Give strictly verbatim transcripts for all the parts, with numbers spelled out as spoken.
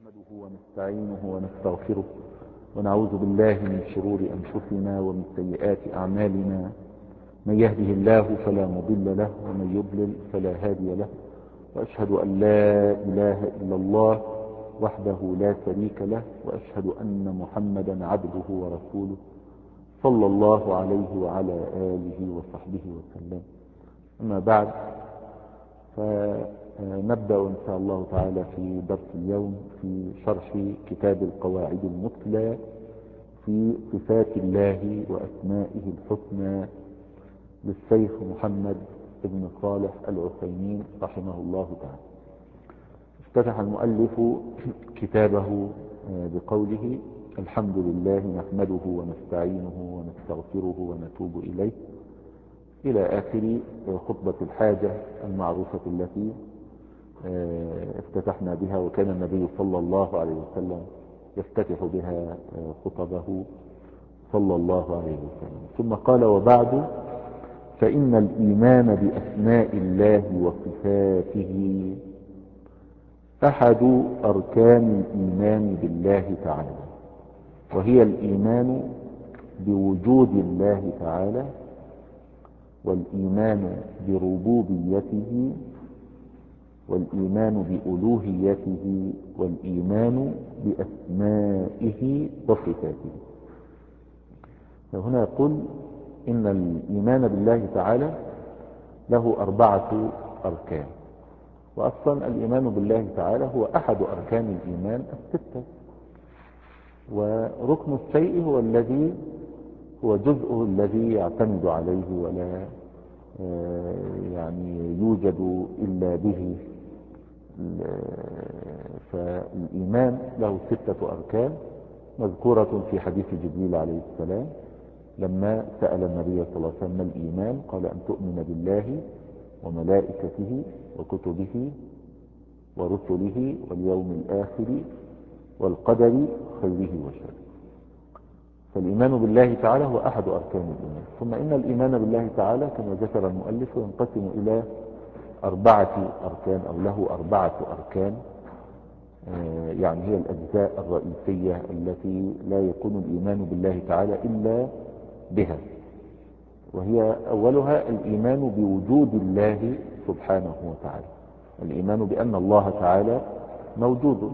نحمده ونستعينه ونستغفره ونعوذ بالله من شرور أنفسنا ومن سيئات أعمالنا. من يهده الله فلا مضل له ومن يضلل فلا هادي له، وأشهد أن لا إله إلا الله وحده لا شريك له، وأشهد أن محمدا عبده ورسوله صلى الله عليه وعلى آله وصحبه وسلم. أما بعد، فنبدأ إن شاء الله تعالى في درس اليوم في شرح كتاب القواعد المثلى في صفات الله وأسمائه الحسنى للشيخ محمد بن صالح العثيمين رحمه الله تعالى. افتتح المؤلف كتابه بقوله: الحمد لله نحمده ونستعينه ونستغفره ونتوب إليه، إلى آخر خطبة الحاجة المعروفة التي افتتحنا بها، وكان النبي صلى الله عليه وسلم يفتتح بها خطبه صلى الله عليه وسلم. ثم قال: وبعد، فإن الإيمان بأسماء الله وصفاته أحد أركان الإيمان بالله تعالى، وهي الإيمان بوجود الله تعالى، والإيمان بربوبيته، والإيمان بألوهيته، والإيمان بأسمائه وصفاته. فهنا يقول إن الإيمان بالله تعالى له أربعة أركان، وأصلا الإيمان بالله تعالى هو أحد أركان الإيمان الستة، وركن الشيء هو الذي هو جزءه الذي يعتمد عليه ولا يعني يوجد إلا به. فالإيمان له ستة أركان مذكورة في حديث جبريل عليه السلام لما سأل النبي صلى الله عليه وسلم: ما الإيمان؟ قال: أن تؤمن بالله وملائكته وكتبه ورسله واليوم الآخر والقدر خيره وشره. فالإيمان بالله تعالى هو أحد أركان الإيمان. ثم إن الإيمان بالله تعالى كما ذكر المؤلف ينقسم إلى أربعة أركان، أو له أربعة أركان، يعني هي الأجزاء الرئيسية التي لا يكون الإيمان بالله تعالى إلا بها. وهي أولها الإيمان بوجود الله سبحانه وتعالى، الإيمان بأن الله تعالى موجود.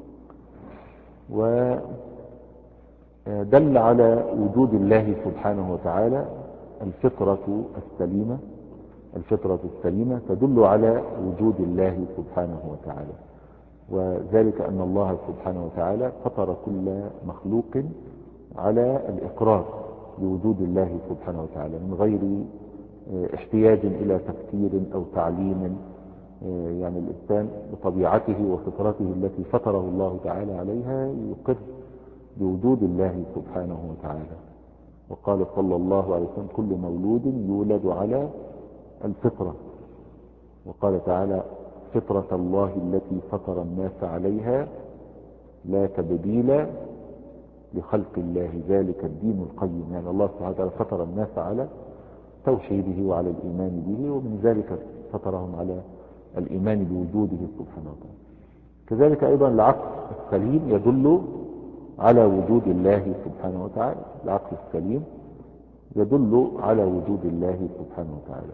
ودل على وجود الله سبحانه وتعالى الفطرة السليمة، الفطرة السليمة تدل على وجود الله سبحانه وتعالى، وذلك أن الله سبحانه وتعالى فطر كل مخلوق على الإقرار بوجود الله سبحانه وتعالى من غير احتياج إلى تفكير أو تعليم. يعني الإنسان بطبيعته وفطرته التي فطره الله تعالى عليها يقر بوجود الله سبحانه وتعالى. وقال صلى الله عليه وسلم: كل مولود يولد على الفطرة. وقال تعالى: فطرة الله التي فطر الناس عليها لا تبديل لخلق الله ذلك الدين القيم. يعني الله سبحانه وتعالى فطر الناس على توحيده وعلى الإيمان به، ومن ذلك فطرهم على الإيمان بوجوده سبحانه وتعالى. كذلك أيضا العقل السليم يدل على وجود الله سبحانه وتعالى، العقل السليم يدل على وجود الله سبحانه وتعالى.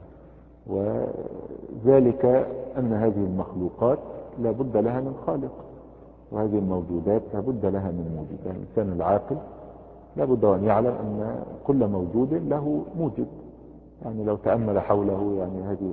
وذلك أن هذه المخلوقات لا بد لها من خالق، وهذه الموجودات لا بد لها من موجود. يعني الإنسان العاقل لا بد أن يعلم أن كل موجود له موجد. يعني لو تأمل حوله، يعني هذه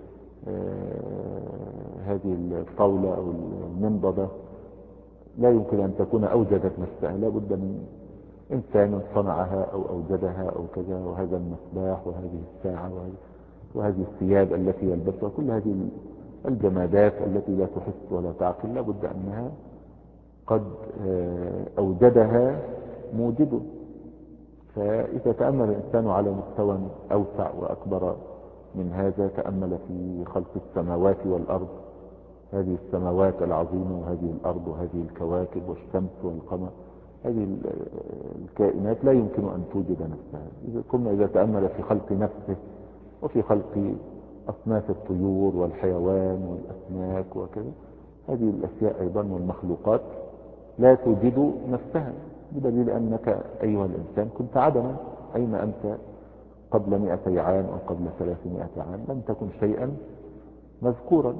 آه هذه الطاولة أو المنضدة لا يمكن أن تكون أوجدت نفسها، لا بد من إنسان صنعها أو أوجدها أو كذا. وهذا المصباح وهذه الساعة وهذه الثياب التي يلبسها، كل هذه الجمادات التي لا تحس ولا تعقل لا بد أنها قد أوجدها موجد. فإذا تأمل الإنسان على مستوى أوسع وأكبر من هذا، تأمل في خلق السماوات والأرض، هذه السماوات العظيمة وهذه الأرض وهذه الكواكب والشمس والقمر، هذه الكائنات لا يمكن أن توجد نفسها. إذا كنا إذا تأمل في خلق نفسه وفي خلق أصناف الطيور والحيوان والأسماك وكذا، هذه الأشياء أيضا والمخلوقات لا توجد نفسها، بدليل أنك أيها الإنسان كنت عدما، أين أنت قبل مئتي عام أو قبل ثلاثمائة عام؟ لم تكن شيئا مذكورا.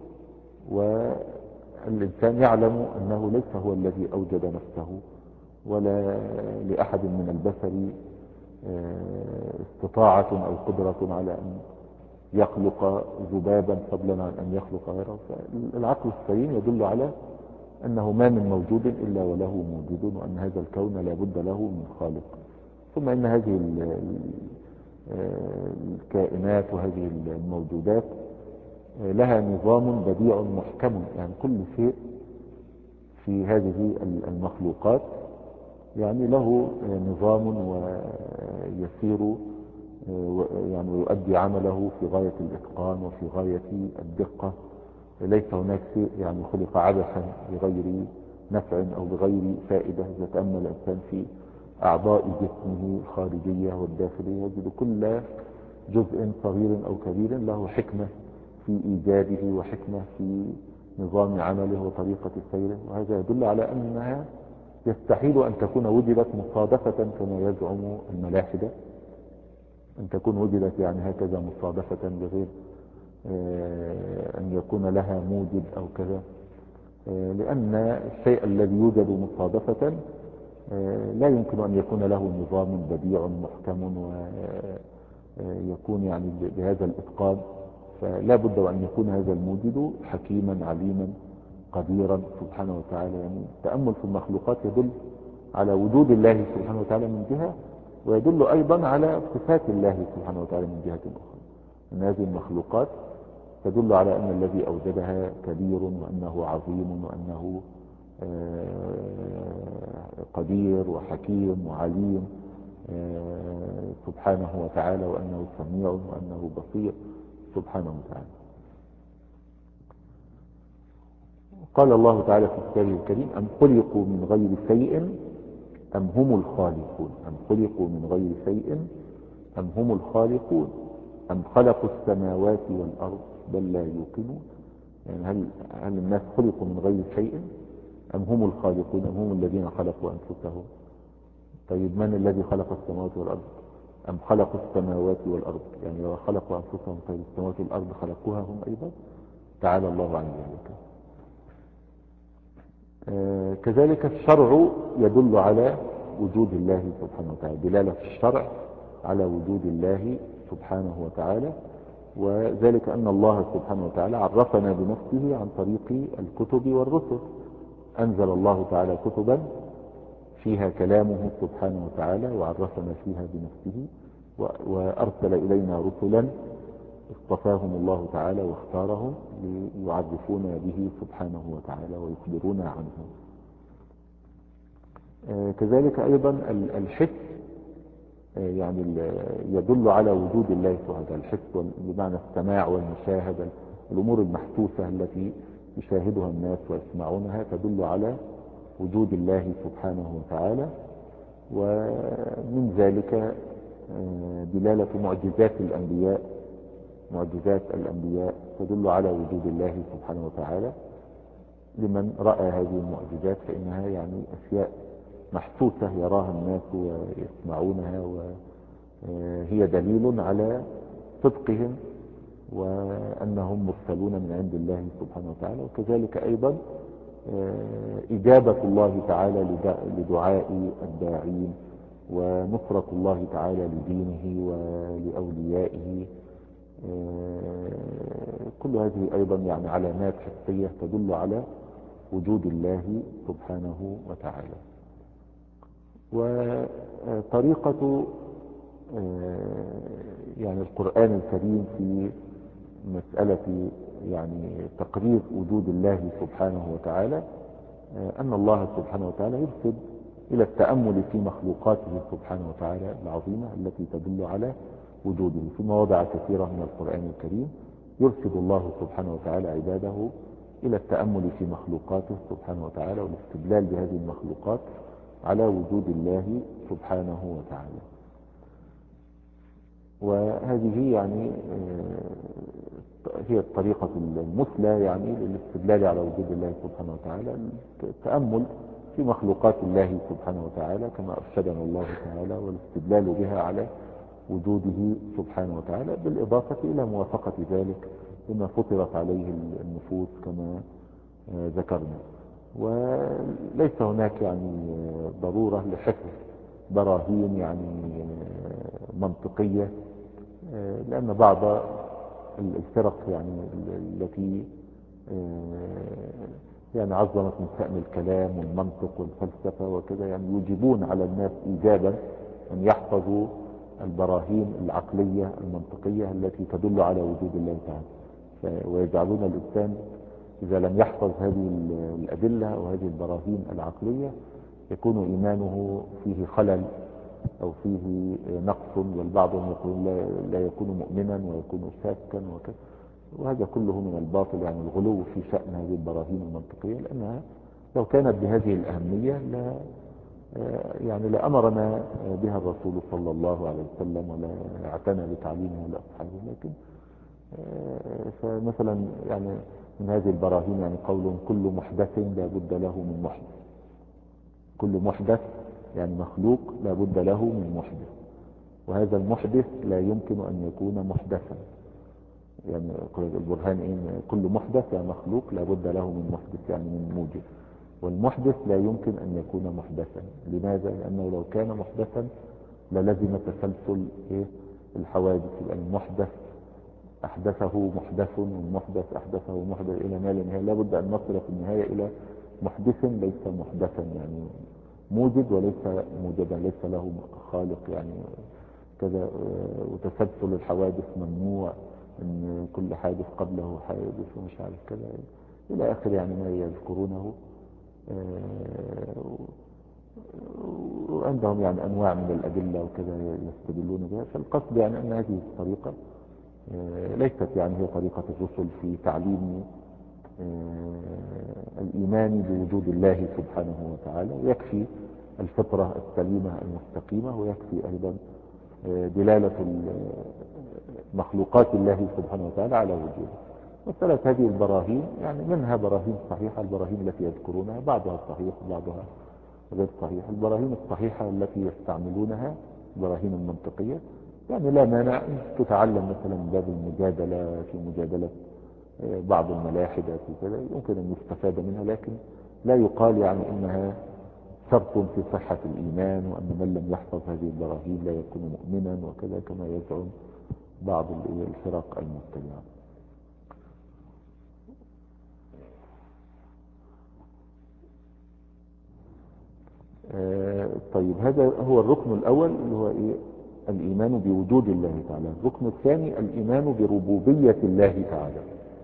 والإنسان يعلم أنه ليس هو الذي أوجد نفسه، ولا لأحد من البشر استطاعة أو قدرة على أن يخلق ذبابا فضلا عن أن يخلق غيره. فالعقل السليم يدل على أنه ما من موجود إلا وله موجود، وأن هذا الكون لا بد له من خالق. ثم إن هذه الكائنات وهذه الموجودات لها نظام بديع محكم، يعني كل شيء في هذه المخلوقات يعني له نظام ويسير يعني ويؤدي عمله في غاية الإتقان وفي غاية الدقة. ليس هناك شيء يعني خلق عبثا بغير نفع أو بغير فائدة. إذا تأمل الإنسان في أعضاء جسمه الخارجية والداخلية يجد كل جزء صغير أو كبير له حكمة في إيجاده وحكمة في نظام عمله وطريقة سيره، وهذا يدل على أنها يستحيل أن تكون وجدت مصادفة كما يزعم الملاحدة، أن تكون وجدت يعني هكذا مصادفة بغير أن يكون لها موجد أو كذا، لأن الشيء الذي يوجد مصادفة لا يمكن أن يكون له نظام بديع محكم ويكون يعني بهذا الإتقان. فلا بد أن يكون هذا الموجد حكيما عليما قديرا سبحانه وتعالى. يعني التأمل في المخلوقات يدل على وجود الله سبحانه وتعالى من جهة، ويدل أيضا على صفات الله سبحانه وتعالى من جهة أخرى. أن هذه المخلوقات تدل على أن الذي أوجدها كبير، وأنه عظيم، وأنه قدير وحكيم وعليم سبحانه وتعالى، وأنه سميع وأنه بصير سبحانه وتعالى. قال الله تعالى في كتابه الكريم: أم خلقوا من غير شيء أم هم الخالقون. أم خلقوا من غير شيء أم هم الخالقون أم خلقوا السماوات والأرض بل لا يوقنون. يعني هل, هل الناس خلقوا من غير شيء أم هم الخالقون أم هم الذين خلقوا أنفسهم؟ طيب من الذي خلق السماوات والأرض؟ أم خلقوا السماوات والأرض؟ يعني لو خلقوا أنفسهم طيب السماوات والأرض خلقوها هم أيضا؟ تعالى الله عن ذلك. آه كذلك الشرع يدل على وجود الله سبحانه وتعالى، دلالة الشرع على وجود الله سبحانه وتعالى، وذلك أن الله سبحانه وتعالى عرفنا بنفسه عن طريق الكتب والرسل. أنزل الله تعالى كتبا فيها كلامه سبحانه وتعالى وعرفنا فيها بنفسه، وأرسل إلينا رسلا اصطفاهم الله تعالى واختارهم ليعرفونا به سبحانه وتعالى ويخبرونا عنه. آه كذلك أيضا الحس يعني يدل على وجود الله سبحانه وتعالى. الحس بمعنى السماع والمشاهدة، الأمور المحسوسة التي يشاهدها الناس ويسمعونها تدل على وجود الله سبحانه وتعالى. ومن ذلك دلالة معجزات الأنبياء، معجزات الأنبياء تدل على وجود الله سبحانه وتعالى. لمن رأى هذه المعجزات فإنها يعني أشياء محسوسة يراها الناس ويسمعونها، وهي دليل على صدقهم وأنهم مرسلون من عند الله سبحانه وتعالى. وكذلك أيضا إجابة الله تعالى لدعاء الداعين، ونصرة الله تعالى لدينه ولأوليائه. كل هذه أيضا يعني علامات حسية تدل على وجود الله سبحانه وتعالى. وطريقة يعني القرآن الكريم في مسألة يعني تقرير وجود الله سبحانه وتعالى أن الله سبحانه وتعالى يرشد إلى التأمل في مخلوقاته سبحانه وتعالى العظيمة التي تدل على وجوده. في مواضع كثيرة من القرآن الكريم يرشد الله سبحانه وتعالى عباده إلى التأمل في مخلوقاته سبحانه وتعالى والاستدلال بهذه المخلوقات على وجود الله سبحانه وتعالى. وهذه يعني هي الطريقة المثلى يعني للاستدلال على وجود الله سبحانه وتعالى، التأمل في مخلوقات الله سبحانه وتعالى كما أرشدنا الله تعالى، والاستدلال بها على وجوده سبحانه وتعالى، بالإضافة إلى موافقة ذلك بما فطرت عليه النفوس كما ذكرنا. وليس هناك يعني ضرورة لحفظ براهين يعني منطقية، لأن بعض الفرق يعني التي يعني عظمت من شأن الكلام والمنطق والفلسفة وكذا يعني يوجبون على الناس إيجابا أن يحفظوا البراهين العقلية المنطقية التي تدل على وجود الله تعالى، ويجعلون الإنسان إذا لم يحفظ هذه الأدلة أو هذه البراهين العقلية يكون إيمانه فيه خلل أو فيه نقص، والبعضهم يقول لا, لا يكون مؤمنا ويكون شاكا وكذا، وهذا كله من الباطل، يعني الغلو في شأن هذه البراهين المنطقية، لأنها لو كانت بهذه الأهمية لا يعني لأمرنا بها الرسول صلى الله عليه وسلم ولا اعتنى بتعليمها لأصحابه. لكن فمثلا يعني من هذه البراهين يعني قول كل محدث لا بد له من محدث، كل محدث يعني مخلوق لا بد له من محدث، وهذا المحدث لا يمكن أن يكون محدثا. يعني البرهان إيه؟ كل محدث يعني مخلوق لا بد له من محدث يعني من موجب، والمحدث لا يمكن أن يكون محدثا. لماذا؟ لأنه لو كان محدثا للزم تسلسل إيه؟ الحوادث، يبقى المحدث أحدثه محدث والمحدث أحدثه محدث إلى ما لا نهاية. لا بد أن نصل في النهاية إلى محدث ليس محدثا يعني موجد وليس موجدا، ليس له خالق يعني كذا. وتسلسل الحوادث ممنوع، ان كل حادث قبله حادث ومش عارف كذا الى اخر يعني ما يذكرونه. وعندهم يعني انواع من الادله وكذا يستدلون بها. فالقصد يعني ان هذه الطريقه ليست يعني هي طريقه الرسل في تعليم الايمان بوجود الله سبحانه وتعالى، ويكفي الفطره السليمه المستقيمه، ويكفي ايضا دلاله مخلوقات الله سبحانه وتعالى على وجوده. وثلاث هذه البراهين يعني منها براهين صحيحة، البراهين التي يذكرونها بعضها صحيح وبعضها غير صحيح. البراهين الصحيحة التي يستعملونها البراهين المنطقية يعني لا مانع أن تتعلم مثلا باب المجادلة في مجادلة بعض الملاحدة في كذا، يمكن أن يستفاد منها، لكن لا يقال يعني إنها شرط في صحة الإيمان، وأن من لم يحفظ هذه البراهين لا يكون مؤمنا وكذا كما يزعم بعض الفرق المبتدعة. آه طيب هذا هو الركن الأول اللي هو إيه؟ الإيمان بوجود الله تعالى. الركن الثاني الإيمان بربوبية الله تعالى.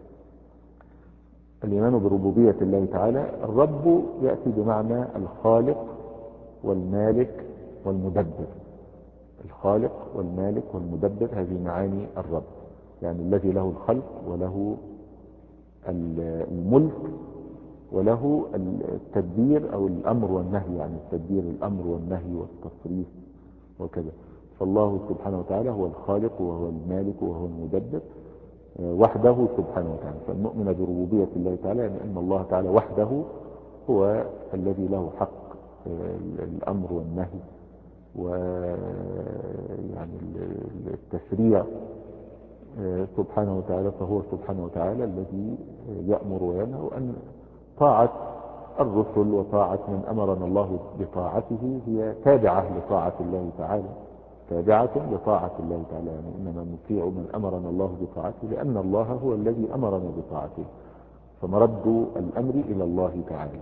الإيمان بربوبية الله تعالى، الرب يأتي بمعنى الخالق والمالك والمدبر. الخالق والمالك والمدبر هذه معاني الرب، يعني الذي له الخلق وله الملك وله التدبير او الامر والنهي، يعني التدبير الامر والنهي والتصريف وكذا. فالله سبحانه وتعالى هو الخالق وهو المالك وهو المدبر وحده سبحانه وتعالى. فالمؤمن بربوبية الله تعالى يعني ان الله تعالى وحده هو الذي له حق الامر والنهي ويعني التشريع سبحانه وتعالى. فهو سبحانه وتعالى الذي يأمر وينهى، وأن طاعة الرسل وطاعة من أمرنا الله بطاعته هي تابعة لطاعة الله تعالى، تابعة لطاعة الله تعالى. يعني إنما نطيع من أمرنا الله بطاعته لأن الله هو الذي أمرنا بطاعته، فمرد الأمر إلى الله تعالى.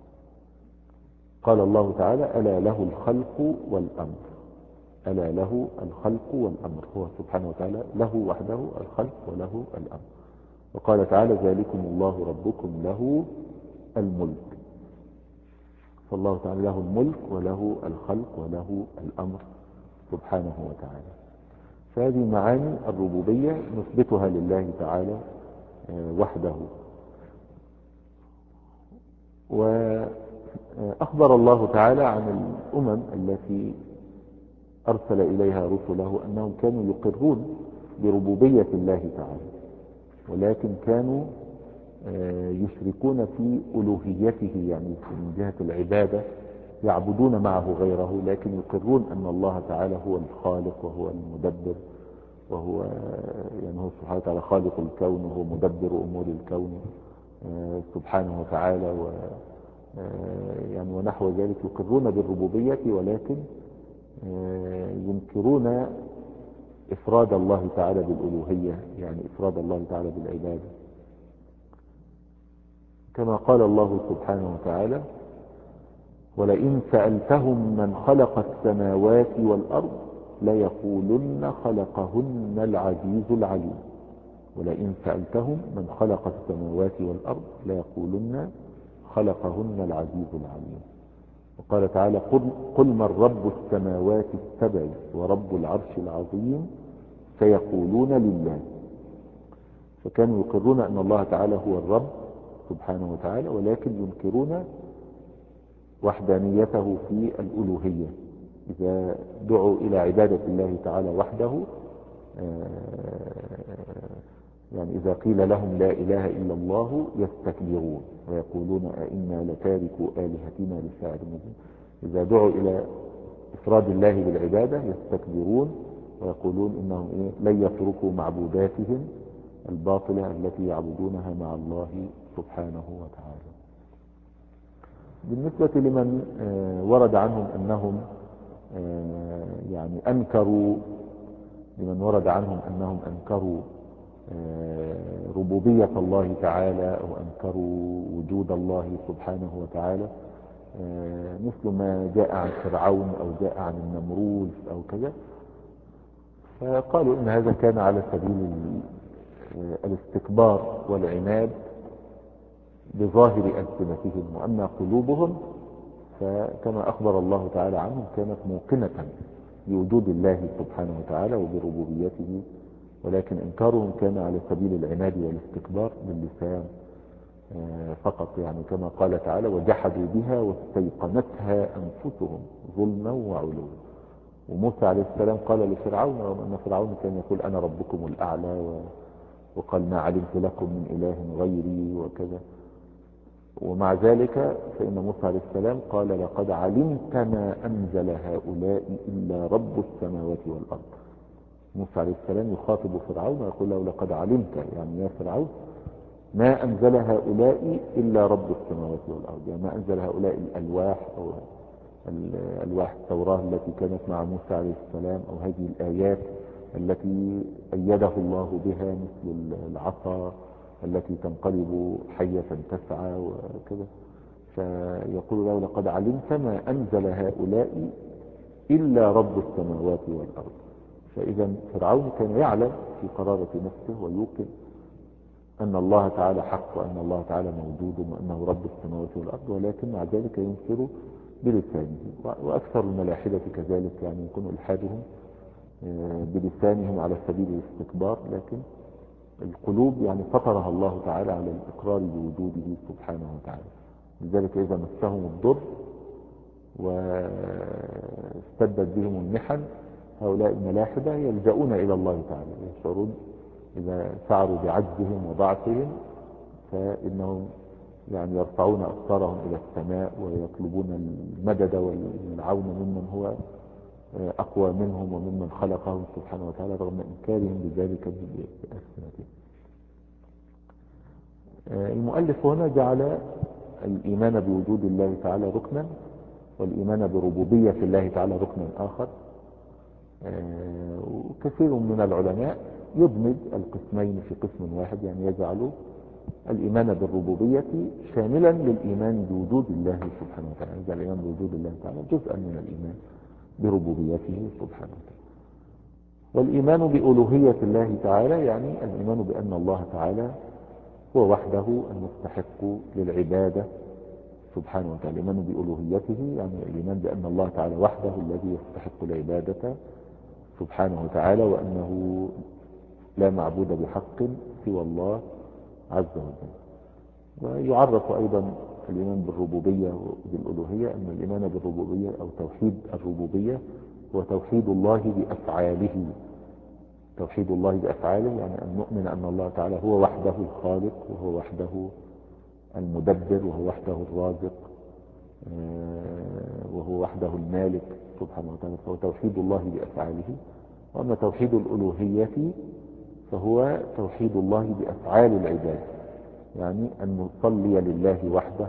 قال الله تعالى ألا له الخلق والأمر، ألا له الخلق والأمر، هو سبحانه وتعالى له وحده الخلق وله الأمر. وقال تعالى ذلكم الله ربكم له الملك. فالله تعالى له الملك وله الخلق وله الأمر سبحانه وتعالى. فهذه معاني الربوبية نثبتها لله تعالى وحده. وأخبر الله تعالى عن الأمم التي أرسل إليها رسله أنهم كانوا يقرون بربوبية الله تعالى، ولكن كانوا يشركون في ألوهيته، يعني من جهة العبادة يعبدون معه غيره، لكن يقرون أن الله تعالى هو الخالق وهو المدبر، وهو يعني هو سبحانه وتعالى خالق الكون وهو مدبر أمور الكون سبحانه وتعالى، و يعني ونحو ذلك. يقرون بالربوبية ولكن ينكرون إفراد الله تعالى بالألوهية، يعني إفراد الله تعالى بالعبادة، كما قال الله سبحانه وتعالى: ولئن سألتهم من خلق السماوات والأرض ليقولن خلقهن العزيز العليم. ولئن سألتهم من خلق السماوات والأرض ليقولن خلقهن العزيز العليم. وقال تعالى: قل, قل من رب السماوات السبع ورب العرش العظيم سيقولون لله. فكانوا يقرون أن الله تعالى هو الرب سبحانه وتعالى، ولكن ينكرون وحدانيته في الألوهية. إذا دعوا إلى عبادة الله تعالى وحده، يعني إذا قيل لهم لا إله إلا الله يستكبرون ويقولون أئنا لتاركوا آلهتنا لشاعر مجنون. إذا دعوا إلى إفراد الله بالعبادة يستكبرون ويقولون إنهم إيه لن يتركوا معبوداتهم الباطلة التي يعبدونها مع الله سبحانه وتعالى. بالنسبة لمن ورد عنهم أنهم يعني أنكروا لمن ورد عنهم أنهم أنكروا ربوبية الله تعالى أو أنكروا وجود الله سبحانه وتعالى، مثل ما جاء عن فرعون أو جاء عن النمروز أو كذا، فقالوا إن هذا كان على سبيل الاستكبار والعناد بظاهر ألسنتهم، وأما قلوبهم فكما أخبر الله تعالى عنهم كانت موقنة بوجود الله سبحانه وتعالى وبربوبيته، ولكن إنكارهم كان على سبيل العناد والاستكبار باللسان فقط، يعني كما قال تعالى: وجحدوا بها واستيقنتها أنفسهم ظلما وعلوا. وموسى عليه السلام قال لفرعون، رغم أن فرعون كان يقول أنا ربكم الأعلى، وقال ما علمت لكم من إله غيري وكذا، ومع ذلك فإن موسى عليه السلام قال: لقد علمت ما أنزل هؤلاء إلا رب السماوات والأرض. موسى عليه السلام يخاطب فرعون ويقول له: لقد علمت، يعني يا فرعون، ما أنزل هؤلاء إلا رب السماوات والأرض، يعني ما أنزل هؤلاء الألواح أو الألواح التوراة التي كانت مع موسى عليه السلام، أو هذه الآيات التي أيده الله بها مثل العصا التي تنقلب حية تسعى وكذا، فيقول له: لقد علمت ما أنزل هؤلاء إلا رب السماوات والأرض. فإذا فرعون كان يعلم في قرارة نفسه ويوقن أن الله تعالى حق وأن الله تعالى موجود وأنه رب السماوات والأرض، ولكن مع ذلك ينكر بلسانه. وأكثر الملاحدة كذلك، يعني يكون إلحادهم بلسانهم على سبيل الاستكبار، لكن القلوب يعني فطرها الله تعالى على الإقرار بوجوده سبحانه وتعالى. لذلك إذا مسهم الضر واستدت بهم المحن، هؤلاء الملاحدة يلجؤون إلى الله تعالى، يشعرون إذا شعروا بعجزهم وضعفهم فإنهم يعني يرفعون أبصارهم إلى السماء ويطلبون المدد والعون ممن هو أقوى منهم وممن خلقهم سبحانه وتعالى، رغم إنكارهم بذلك بألسنتهم. المؤلف هنا جعل الإيمان بوجود الله تعالى ركنا، والإيمان بربوبية الله تعالى ركنا آخر. وكثير من العلماء يدمج القسمين في قسم واحد، يعني يجعل الإيمان بالربوبية شاملا للإيمان بوجود الله سبحانه وتعالى، يجعل الإيمان بوجود الله تعالى جزءا من الإيمان بربوبيته سبحانه وتعالى. والإيمان بألوهية الله تعالى يعني الإيمان بأن الله تعالى هو وحده المستحق للعبادة سبحانه وتعالى. الإيمان بألوهيته يعني الإيمان بأن الله تعالى وحده الذي يستحق العبادة سبحانه وتعالى، وأنه لا معبود بحق سوى الله عز وجل. ويعرف أيضا الإيمان بالربوبية وبالألوهية أن الإيمان بالربوبية أو توحيد الربوبية هو توحيد الله بأفعاله توحيد الله بأفعاله يعني أن نؤمن أن الله تعالى هو وحده الخالق وهو وحده المدبر وهو وحده الرازق وهو وحده المالك سبحانه وتعالى، فهو توحيد الله بأفعاله. وأما توحيد الألوهية فهو توحيد الله بأفعال العباد، يعني أن نصلي لله وحده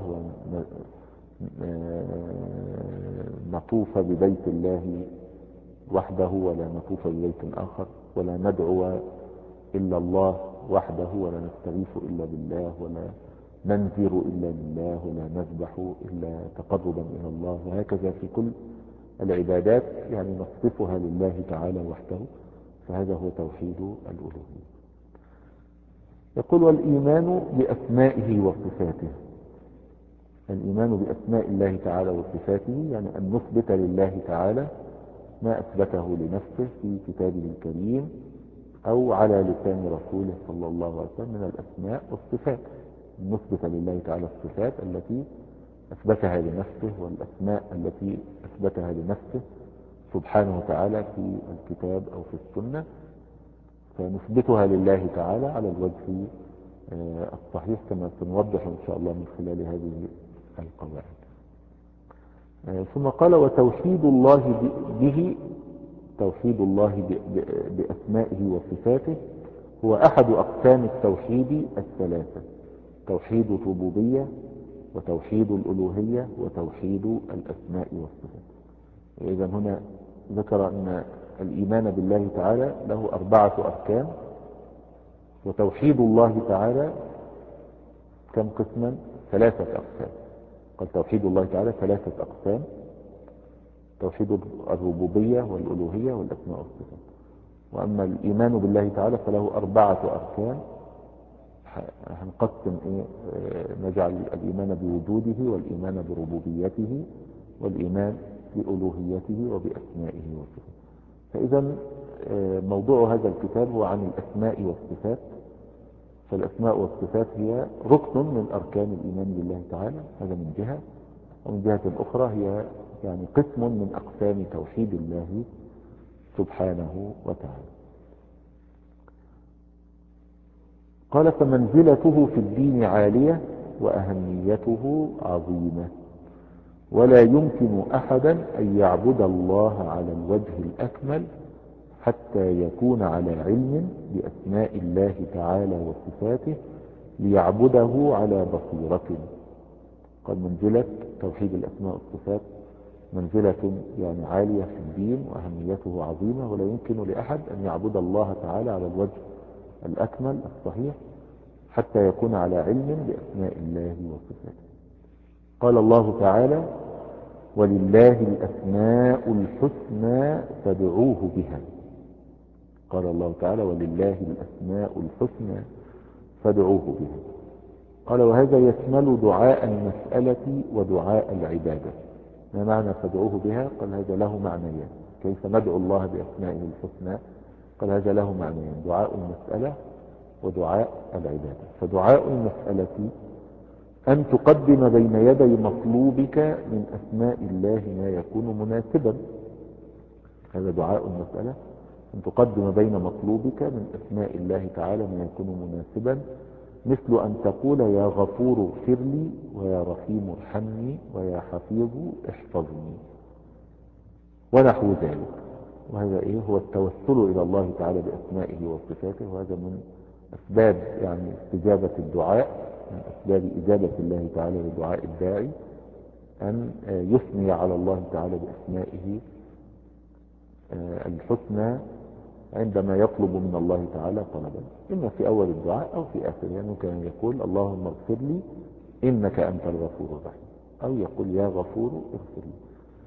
ونطوف ببيت الله وحده ولا نطوف ببيت آخر، ولا ندعو إلا الله وحده، ولا نستغيث إلا بالله، ولا ننذر إلا لله، ولا نذبح إلا تقربا إلى الله، وهكذا في كل العبادات يعني نصرفها لله تعالى وحده. فهذا هو توحيد الألوهية. يقول والإيمان بأسمائه وصفاته. الإيمان بأسماء الله تعالى وصفاته يعني أن نثبت لله تعالى ما أثبته لنفسه في كتابه الكريم أو على لسان رسوله صلى الله عليه وسلم من الأسماء والصفات. نثبت لله تعالى الصفات التي أثبتها لنفسه والأسماء التي أثبتها لنفسه سبحانه وتعالى في الكتاب أو في السنة، فنثبتها لله تعالى على الوجه الصحيح كما سنوضح إن شاء الله من خلال هذه القواعد. ثم قال وتوحيد الله به، توحيد الله بأسمائه وصفاته هو أحد أقسام التوحيد الثلاثة: توحيد الربوبية وتوحيد الألوهية وتوحيد الأسماء والصفات. إذا هنا ذكر أن الإيمان بالله تعالى له أربعة أركان، وتوحيد الله تعالى كم قسما؟ ثلاثة أقسام. قال توحيد الله تعالى ثلاثة أقسام: توحيد الربوبية والألوهية والأسماء والصفات. وأما الإيمان بالله تعالى فله أربعة أركان، هنقسم إيه؟ نجعل الإيمان بوجوده والإيمان بربوبيته والإيمان بألوهيته وبأسمائه وصفاته. فإذا موضوع هذا الكتاب هو عن الأسماء والصفات. فالأسماء والصفات هي ركن من أركان الإيمان بالله تعالى، هذا من جهة، ومن جهة أخرى هي يعني قسم من أقسام توحيد الله سبحانه وتعالى. قال فمنزلته في الدين عالية وأهميته عظيمة، ولا يمكن أحدا أن يعبد الله على الوجه الأكمل حتى يكون على علم بأسماء الله تعالى وصفاته ليعبده على بصيرة. قال منزلة توحيد الأسماء والصفات منزلة يعني عالية في الدين وأهميته عظيمة، ولا يمكن لأحد أن يعبد الله تعالى على الوجه الأكمل الصحيح حتى يكون على علم بأسماء الله وصفاته. قال الله تعالى ولله الأسماء الحسنى فادعوه بها. قال الله تعالى ولله الأسماء الحسنى فادعوه بها. قال وهذا يشمل دعاء المسألة ودعاء العبادة. ما معنى فادعوه بها؟ قال هذا له معنيان. كيف ندعو الله بأسمائه الحسنى؟ قال هذا له معنيان: دعاء المسألة ودعاء العبادة. فدعاء المسألة أن تقدم بين يدي مطلوبك من أسماء الله ما يكون مناسبا. هذا دعاء المسألة، أن تقدم بين مطلوبك من أسماء الله تعالى ما يكون مناسبا، مثل أن تقول يا غفور اغفر لي، ويا رحيم ارحمني، ويا حفيظ احفظني، ونحو ذلك. وهذا إيه؟ هو التوسل إلى الله تعالى بأسمائه وصفاته، وهذا من أسباب يعني استجابة الدعاء، من أسباب إجابة الله تعالى لدعاء الداعي أن يثني على الله تعالى بأسمائه الحسنى عندما يطلب من الله تعالى طلبا، إما في أول الدعاء أو في آخره. يعني كان يقول اللهم اغفر لي إنك أنت الغفور الرحيم، أو يقول يا غفور اغفر لي.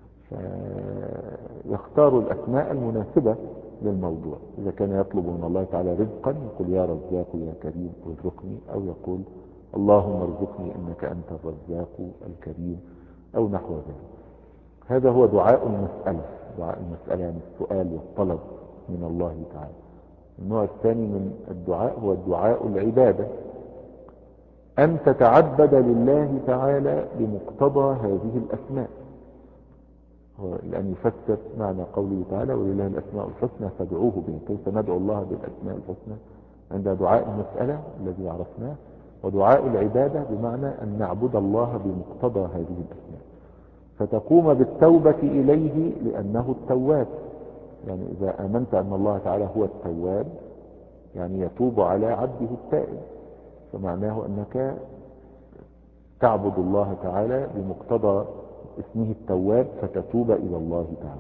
فيختار الأسماء المناسبة للموضوع. إذا كان يطلب من الله تعالى رزقا يقول يا رزاق يا كريم ارزقني، أو يقول اللهم ارزقني إنك أنت الرزاق الكريم، أو نحو ذلك. هذا هو دعاء المسألة. دعاء المسألة يعني السؤال والطلب من الله تعالى. النوع الثاني من الدعاء هو الدعاء العبادة، أن تتعبد لله تعالى بمقتضى هذه الأسماء. هو لأن يفسر معنى قوله تعالى ولله الأسماء الحسنى فادعوه به. كيف ندعو الله بالأسماء الحسنى؟ عند دعاء المسألة الذي عرفناه، ودعاء العبادة بمعنى أن نعبد الله بمقتضى هذه الأسماء، فتقوم بالتوبة إليه لأنه التواب. يعني إذا آمنت أن الله تعالى هو التواب يعني يتوب على عبده التائب، فمعناه أنك تعبد الله تعالى بمقتضى اسمه التواب فتتوب إلى الله تعالى،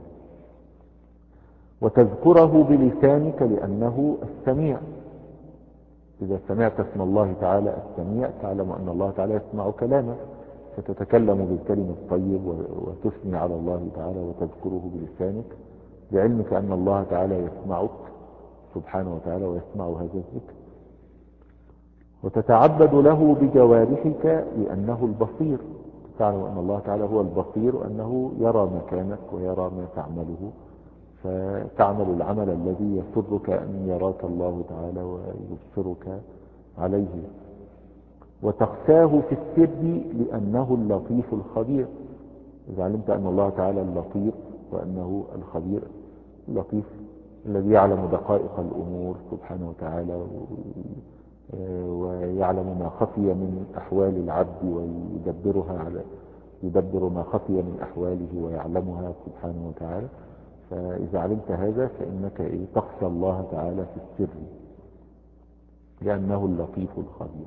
وتذكره بلسانك لأنه السميع. إذا سمعت اسم الله تعالى السميع تعلم أن الله تعالى يسمع كلامك، فتتكلم بالكلم الطيب وتثني على الله تعالى وتذكره بلسانك بعلمك أن الله تعالى يسمعك سبحانه وتعالى ويسمع هذا الذكر. وتتعبد له بجوارحك لأنه البصير، تعلم أن الله تعالى هو البصير وأنه يرى مكانك ويرى ما تعمله، فتعمل العمل الذي يسرك أن يراك الله تعالى ويبصرك عليه. وتخشاه في السر لأنه اللطيف الخبير. إذا علمت أن الله تعالى اللطيف وأنه الخبير، اللطيف الذي يعلم دقائق الأمور سبحانه وتعالى ويعلم ما خفي من أحوال العبد ويدبرها على يدبر ما خفي من أحواله ويعلمها سبحانه وتعالى. فإذا علمت هذا فإنك إيه تخشى الله تعالى في السر لأنه اللطيف الخبير.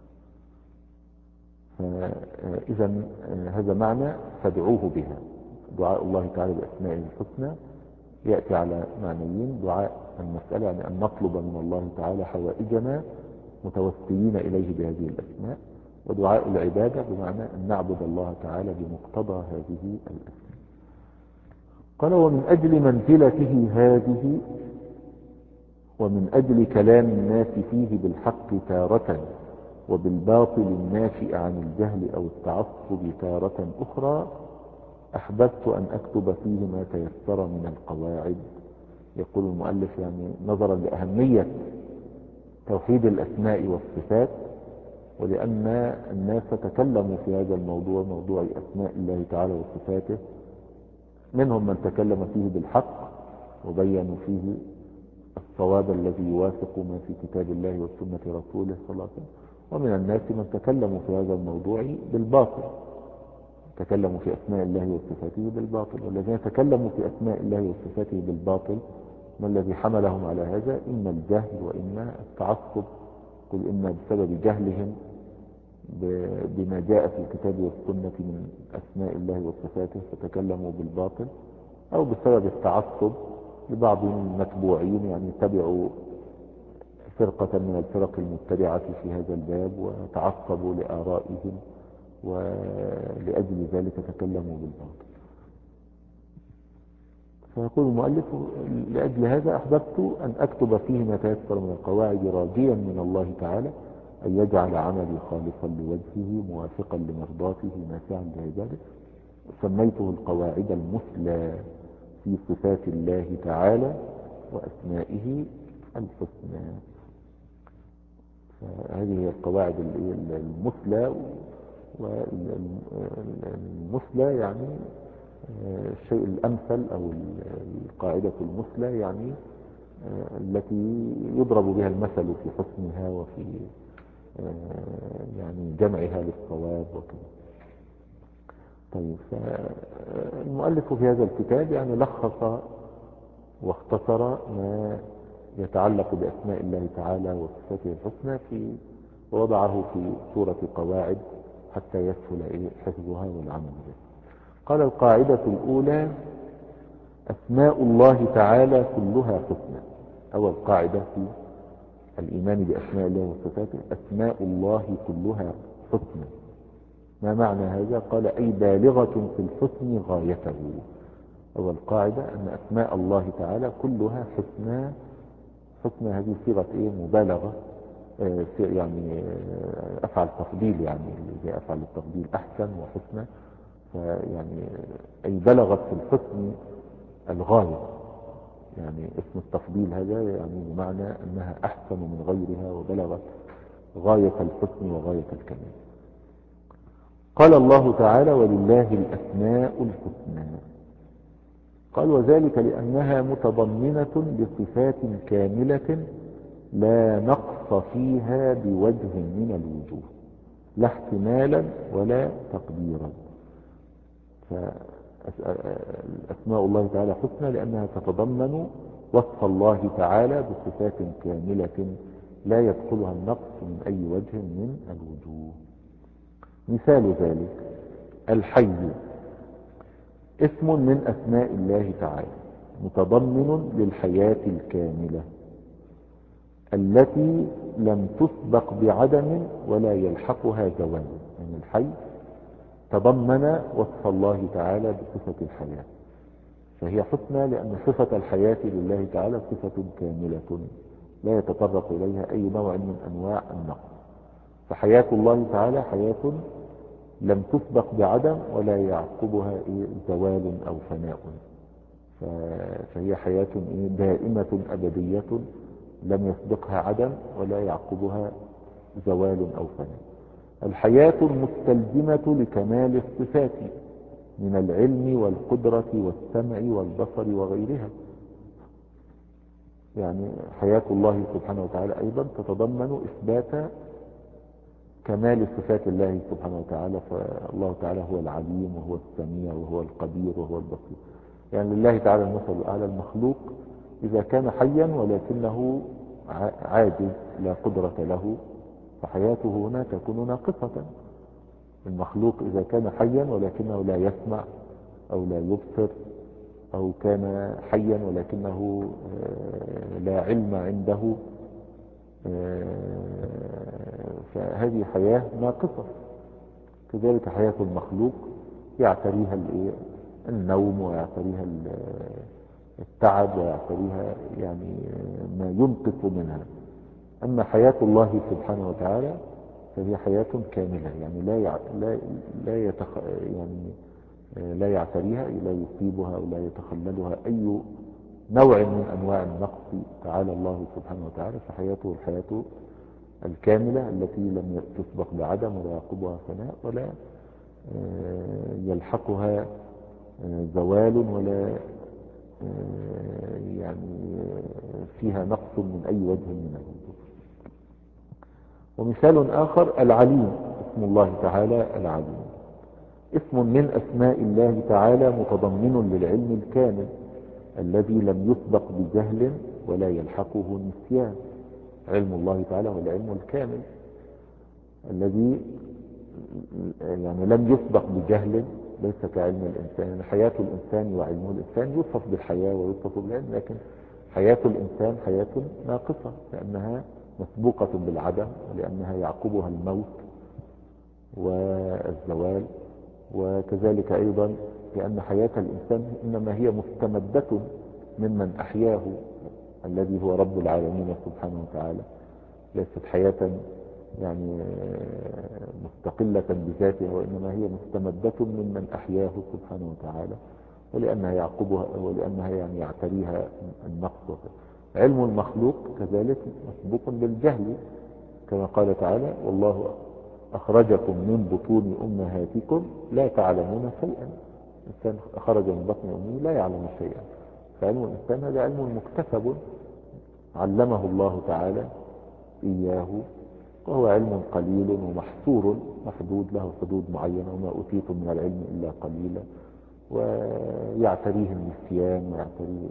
فإذا هذا معنى فادعوه بها. دعاء الله تعالى بأسمائه الحسنى يأتي على معنيين: دعاء المسألة يعني أن نطلب من الله تعالى حوائجنا متوسلين إليه بهذه الأسماء، ودعاء العبادة بمعنى أن نعبد الله تعالى بمقتضى هذه الأسماء. قال: ومن أجل منزلته هذه ومن أجل كلام الناس فيه بالحق تارة وبالباطل الناشئ عن الجهل أو التعصب تارة أخرى أحببت أن أكتب فيه ما تيسر من القواعد. يقول المؤلف يعني نظرا لأهمية توحيد الأسماء والصفات، ولأن الناس تكلموا في هذا الموضوع، موضوع أسماء الله تعالى وصفاته، منهم من تكلم فيه بالحق وبينوا فيه الصواب الذي يوافق ما في كتاب الله وسنة رسوله صلى الله عليه وسلم، ومن الناس من تكلموا في هذا الموضوع بالباطل، تكلموا في أسماء الله وصفاته بالباطل. والذين تكلموا في أسماء الله وصفاته بالباطل ما الذي حملهم على هذا؟ إما الجهل وإما التعصب. قل إما بسبب جهلهم بما جاء في الكتاب والسنة من أسماء الله وصفاته فتكلموا بالباطل، أو بسبب التعصب لبعض المتبوعين، يعني يتبعوا فرقة من الفرق المتبعة في هذا الباب وتعصبوا لآرائهم ولأجل ذلك تكلموا بالباطل. فيقول المؤلف: لأجل هذا أحببت أن أكتب فيه ما تيسر من القواعد راجيا من الله تعالى أن يجعل عملي خالصا لوجهه موافقا لمرضاته نافعا لعباده. سميته القواعد المثلى في صفات الله تعالى وأسمائه الحسنى. فهذه هي القواعد المثلى، والمثلى يعني الشيء الأمثل أو القاعدة المثلى، يعني التي يضرب بها المثل في حسنها وفي يعني جمعها للصواب وكذا. طيب، فالمؤلف في هذا الكتاب يعني لخص واختصر ما يتعلق بأسماء الله تعالى وصفاته الحسنى في ووضعه في صورة قواعد حتى يسهل حفظها والعمل بها. قال: القاعدة الأولى: أسماء الله تعالى كلها حسنى. أول قاعدة في الإيمان بأسماء الله وصفاته: أسماء الله كلها حسنى. ما معنى هذا؟ قال: أي بالغة في الحسن غايته. أول قاعدة أن أسماء الله تعالى كلها حسنى. حسنى هذه صيغة إيه؟ مبالغة، آه يعني آه أفعل تفضيل، يعني زي أفعل التفضيل أحسن وحسنى، فيعني أي بلغت في الحسن الغاية. يعني اسم التفضيل هذا يعني بمعنى أنها أحسن من غيرها وبلغت غاية الحسن وغاية الكمال. قال الله تعالى: ولله الأسماء الحسنى. قال وذلك لأنها متضمنة لصفات كاملة لا نقص فيها بوجه من الوجوه، لا احتمالا ولا تقديرا. فأسماء الله تعالى حسنى لأنها تتضمن وصف الله تعالى بصفات كاملة لا يدخلها النقص من أي وجه من الوجوه. مثال ذلك الحي، اسم من أسماء الله تعالى متضمن للحياة الكاملة التي لم تسبق بعدم ولا يلحقها زوال. يعني الحي تضمن وصف الله تعالى بصفة الحياة، فهي حسنى لأن صفة الحياة لله تعالى صفة كاملة لا يتطرق إليها أي نوع من أنواع النقص. فحياة الله تعالى حياة لم تسبق بعدم ولا يعقبها زوال أو فناء، فهي حياة دائمة أبدية لم يسبقها عدم ولا يعقبها زوال أو فناء. الحياة المستلزمة لكمال الصفات من العلم والقدرة والسمع والبصر وغيرها. يعني حياة الله سبحانه وتعالى أيضا تتضمن إثبات كمال صفات الله سبحانه وتعالى، فالله تعالى هو العليم وهو السميع وهو القدير وهو البصير. يعني لله تعالى المثل الأعلى. المخلوق إذا كان حيا ولكنه عاجز لا قدرة له فحياته هنا تكون ناقصة. المخلوق إذا كان حيا ولكنه لا يسمع أو لا يبصر أو كان حيا ولكنه لا علم عنده فهذه حياة ناقصة. كذلك حياة المخلوق يعتريها النوم ويعتريها التعب ويعتريها يعني ما ينقص منها. أما حياة الله سبحانه وتعالى فهي حياة كاملة، يعني لا يع... لا لا يتخ... يعني لا يعتريها لا يصيبها ولا يتخللها أي نوع من أنواع النقص تعالى الله سبحانه وتعالى. فحياته الحياة الكاملة التي لم تسبق بعدم ولا يعقبها فناء ولا يلحقها زوال ولا يعني فيها نقص من أي وجه من الوجوه. ومثال آخر العليم، اسم الله تعالى العليم اسم من أسماء الله تعالى متضمن للعلم الكامل الذي لم يسبق بجهل ولا يلحقه نسيان. علم الله تعالى هو العلم الكامل الذي يعني لم يسبق بجهل، ليس كعلم الإنسان. يعني حياة الإنسان وعلم الإنسان يوصف بالحياة ويوصف بالعلم، لكن حياة الإنسان حياة ناقصة لأنها مسبوقة بالعدم ولأنها يعقبها الموت والزوال. وكذلك أيضا لأن حياة الإنسان إنما هي مستمدة ممن أحياه الذي هو رب العالمين سبحانه وتعالى، ليست حياة يعني مستقلة بذاتها وإنما هي مستمدة ممن أحياه سبحانه وتعالى، ولأنها يعقبها ولأنها يعني يعتريها النقص. علم المخلوق كذلك مسبوق بالجهل كما قال تعالى والله أخرجكم من بطون أمهاتكم لا تعلمون شيئا. الإنسان خرج من بطن أمه لا يعلم شيئا، فعلم الإنسان هذا علم مكتسب علمه الله تعالى إياه، وهو علم قليل ومحصور محدود له حدود معينة، وما أوتيتم من العلم إلا قليلا، ويعتريه النسيان ويعتريه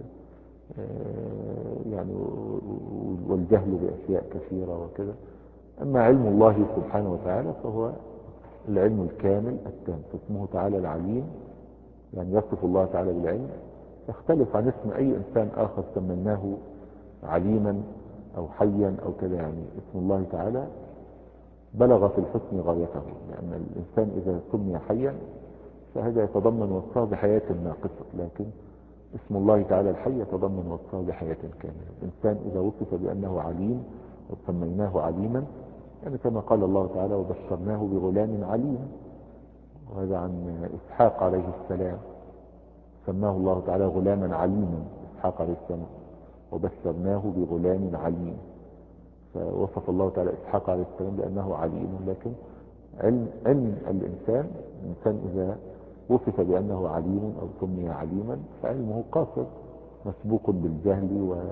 يعني والجهل بأشياء كثيرة وكذا. أما علم الله سبحانه وتعالى فهو العلم الكامل التام، فاسمه تعالى العليم يعني يصف الله تعالى بالعلم، يختلف عن اسم أي إنسان آخر سميناه عليما أو حيا أو كذا. يعني اسم الله تعالى بلغ في الحسن غايته، لأن الإنسان إذا سمي حيا فهذا يتضمن وصفه بحياة ناقصة، لكن اسم الله تعالى الحي يتضمن وصفه بحياة كاملة. الإنسان إذا وصف بأنه عليم وسميناه عليما يعني كما قال الله تعالى وبشرناه بغلام عليم، وهذا عن إسحاق عليه السلام، سماه الله تعالى غلاما عليما إسحاق عليه السلام وبشرناه بغلام عليم. فوصف الله تعالى إسحاق عليه السلام بأنه عليم، لكن علم, علم الإنسان الإنسان إذا وصف بأنه عليم أو سمي عليما فعلمه قاصر مسبوق بالجهل و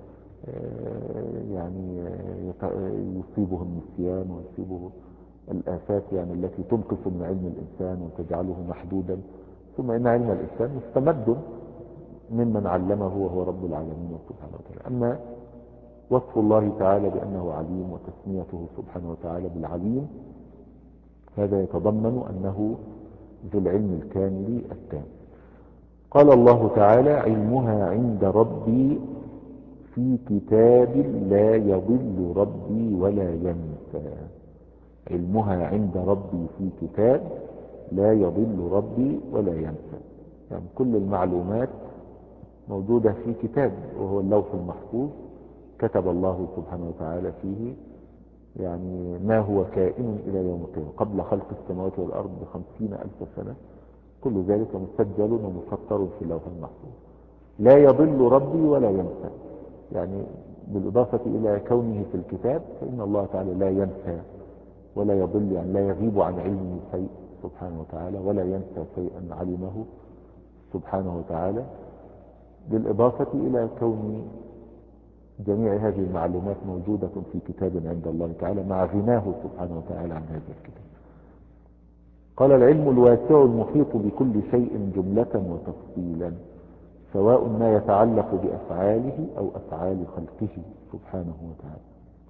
يعني يصيبه النسيان ويصيبه الآفات يعني التي تنقص من علم الإنسان وتجعله محدودا. ثم إن علم الإنسان مستمد ممن علمه وهو رب العالمين سبحانه وتعالى. أما وصف الله تعالى بأنه عليم وتسميته سبحانه وتعالى بالعليم هذا يتضمن أنه ذو العلم الكامل التام. قال الله تعالى علمها عند ربي في كتاب لا يضل ربي ولا ينسى. علمها عند ربي في كتاب لا يضل ربي ولا ينسى، يعني كل المعلومات موجودة في كتاب وهو اللوح المحفوظ كتب الله سبحانه وتعالى فيه يعني ما هو كائن إلى يوم القيامة قبل خلق السماوات والأرض بخمسين ألف سنة. كل ذلك مسجل ومسطر في اللوح المحفوظ. لا يضل ربي ولا ينسى، يعني بالإضافة إلى كونه في الكتاب فإن الله تعالى لا ينسى ولا يضل، يعني لا يغيب عن علمه شيء سبحانه وتعالى ولا ينسى شيئا علمه سبحانه وتعالى، بالإضافة إلى كون جميع هذه المعلومات موجودة في كتاب عند الله تعالى مع غناه سبحانه وتعالى عن هذا الكتاب. قال العلم الواسع المحيط بكل شيء جملة وتفصيلا سواء ما يتعلق بأفعاله أو أفعال خلقه سبحانه وتعالى.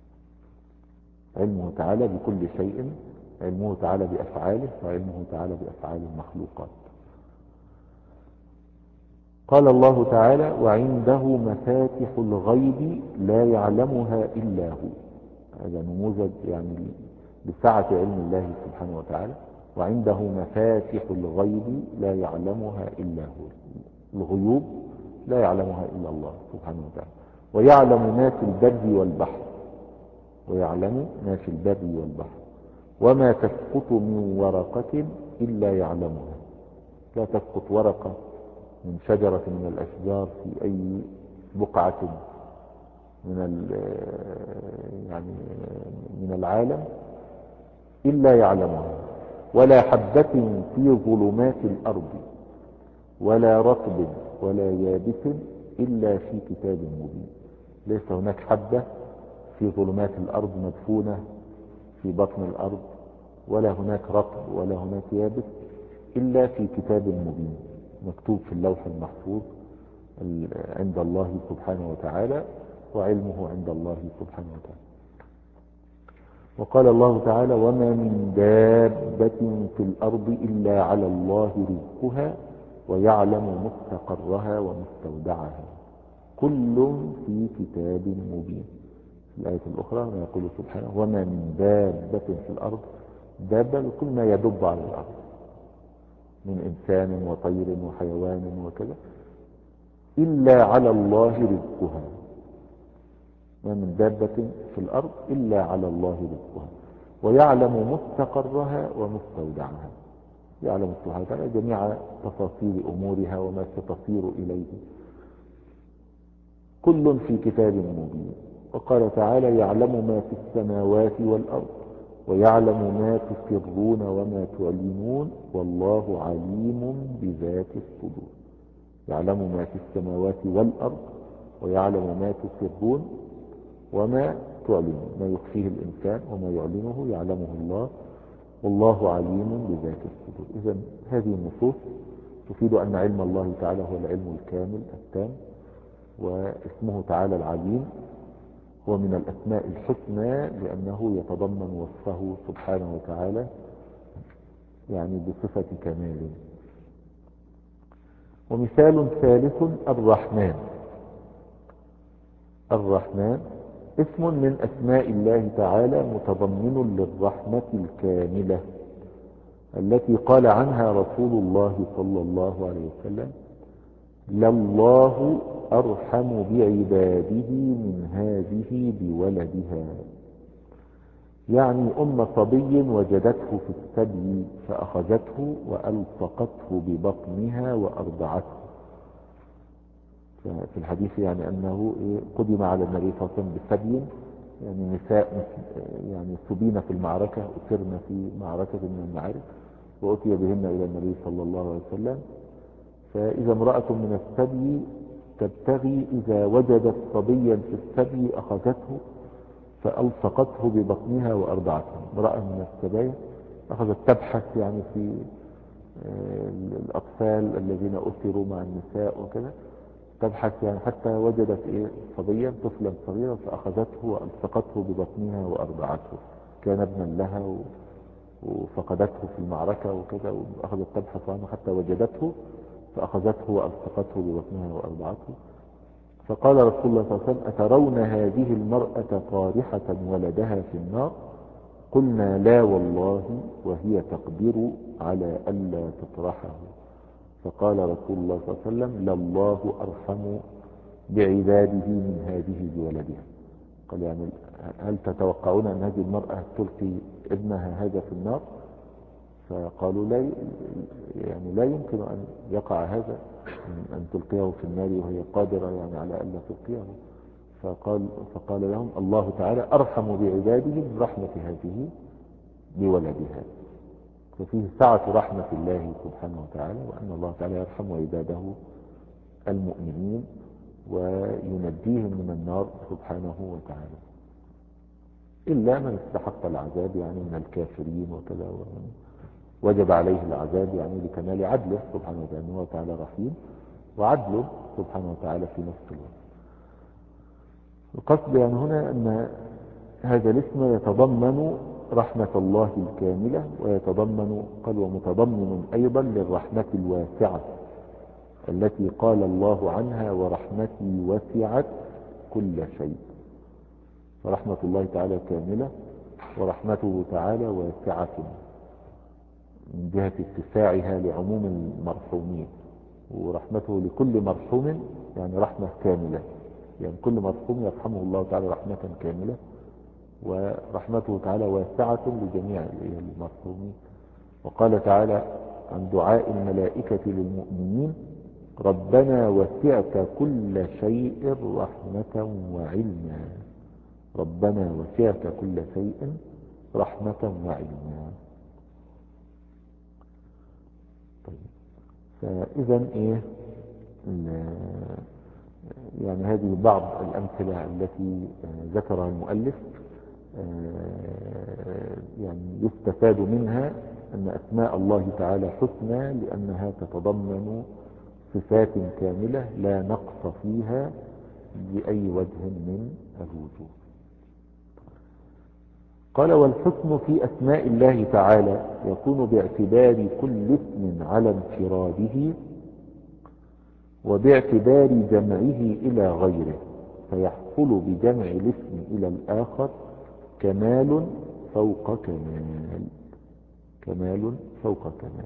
علمه تعالى بكل شيء، علمه تعالى بأفعاله وعلمه تعالى بأفعال المخلوقات. قال الله تعالى وعنده مفاتح الغيب لا يعلمها إلا هو. هذا نموذج يعني بسعة علم الله سبحانه وتعالى. وعنده مفاتح الغيب لا يعلمها إلا هو، الغيوب لا يعلمها إلا الله سبحانه وتعالى. ويعلم ما في البر والبحر، ويعلم ما في البر والبحر وما تسقط من ورقة إلا يعلمها. لا تسقط ورقة من شجرة من الأشجار في أي بقعة من يعني من العالم إلا يعلمها، ولا حبة في ظلمات الأرض ولا رطب ولا يابس إلا في كتاب مبين. ليس هناك حبة في ظلمات الأرض مدفونة في بطن الأرض ولا هناك رطب ولا هناك يابس إلا في كتاب مبين مكتوب في اللوح المحفوظ عند الله سبحانه وتعالى، وعلمه عند الله سبحانه وتعالى. وقال الله تعالى وما من دابة في الأرض إلا على الله رزقها ويعلم مستقرها ومستودعها كل في كتاب مبين. في الآية الأخرى يقول سبحانه وما من دابة في الأرض، دابة كل ما يدب على الأرض من إنسان وطير وحيوان وكذا إلا على الله رزقها. ما من دابة في الأرض إلا على الله رزقها ويعلم مستقرها ومستودعها. يعلم سبحانه وتعالى جميع تفاصيل أمورها وما ستصير إليه كل في كتاب مبين. وقال تعالى يعلم ما في السماوات والأرض ويعلم ما تسرون وما تعلنون والله عليم بذات الصدور. يعلم ما في السماوات والأرض ويعلم ما تسرون وما تعلنون، ما يخفيه الإنسان وما يعلنه يعلمه الله والله عليم بذات الصدور. إذن هذه النصوص تفيد أن علم الله تعالى هو العلم الكامل التام، واسمه تعالى العليم هو من الأسماء الحسنى لأنه يتضمن وصفه سبحانه وتعالى يعني بصفة كمال. ومثال ثالث الرحمن. الرحمن اسم من أسماء الله تعالى متضمن للرحمة الكاملة التي قال عنها رسول الله صلى الله عليه وسلم لله أرحم بعباده من هذه بولدها. يعني أم صبي وجدته في الثدي فأخذته وألصقته ببطنها وأرضعته. في الحديث يعني أنه قدم على النبي صلى الله عليه وسلم بثدي، يعني نساء يعني سبين في المعركة أسرن في معركة من المعارك وأتي بهن إلى النبي صلى الله عليه وسلم. فإذا امرأة من السبي تبتغي إذا وجدت صبيا في السبي أخذته فألصقته ببطنها وأرضعته. امرأة من السبايا أخذت تبحث يعني في الأطفال الذين أسروا مع النساء وكذا، تبحث يعني حتى وجدت إيه صبيا طفلا صغيرا فأخذته وألصقته ببطنها وأرضعته. كان ابنا لها وفقدته في المعركة وكذا، وأخذت تبحث عنه حتى وجدته فأخذته وألصقته ببطنها وأرضعته. فقال رسول الله صلى الله عليه وسلم: أترون هذه المرأة طارحة ولدها في النار؟ قلنا: لا والله، وهي تقدر على ألا تطرحه. فقال رسول الله صلى الله عليه وسلم: لله أرحم بعباده من هذه بولدها. قال: يعني هل تتوقعون أن هذه المرأة تلقي ابنها هذا في النار؟ فقالوا: لا، يعني لا يمكن أن يقع هذا، أن تلقيه في النار وهي قادرة يعني على ألا تلقيه. فقال, فقال لهم: الله تعالى أرحم بعباده من رحمة هذه بولدها. ففيه سعة رحمة الله سبحانه وتعالى، وأن الله تعالى يرحم عباده المؤمنين وينجيهم من النار سبحانه وتعالى، إلا من استحق العذاب يعني من الكافرين وكذا، وجب عليه العذاب يعني لكمال عدله سبحانه وتعالى. الله تعالى رحيم وعدله سبحانه وتعالى في نفس الوقت. القصد يعني هنا أن هذا الاسم يتضمن رحمة الله الكاملة، ويتضمن قال ومتضمن أيضا للرحمة الواسعة التي قال الله عنها: ورحمتي وسعت كل شيء. فرحمة الله تعالى كاملة، ورحمته تعالى واسعة من جهة اتساعها لعموم المرحومين، ورحمته لكل مرحوم يعني رحمة كاملة، يعني كل مرحوم يرحمه الله تعالى رحمة كاملة، ورحمته تعالى واسعة لجميع المرحومين. وقال تعالى عن دعاء الملائكة للمؤمنين: ربنا وسعت كل شيء رحمة وعلما. ربنا وسعت كل شيء رحمة وعلما. طيب، فإذا إيه يعني هذه بعض الأمثلة التي ذكرها المؤلف، يعني يستفاد منها أن أسماء الله تعالى حسنى لأنها تتضمن صفات كاملة لا نقص فيها بأي وجه من الوجوه. قال: والحسن في أسماء الله تعالى يكون باعتبار كل اسم على انفراده وباعتبار جمعه إلى غيره، فيحصل بجمع الاسم إلى الآخر كمال فوق كمال، كمال فوق كمال.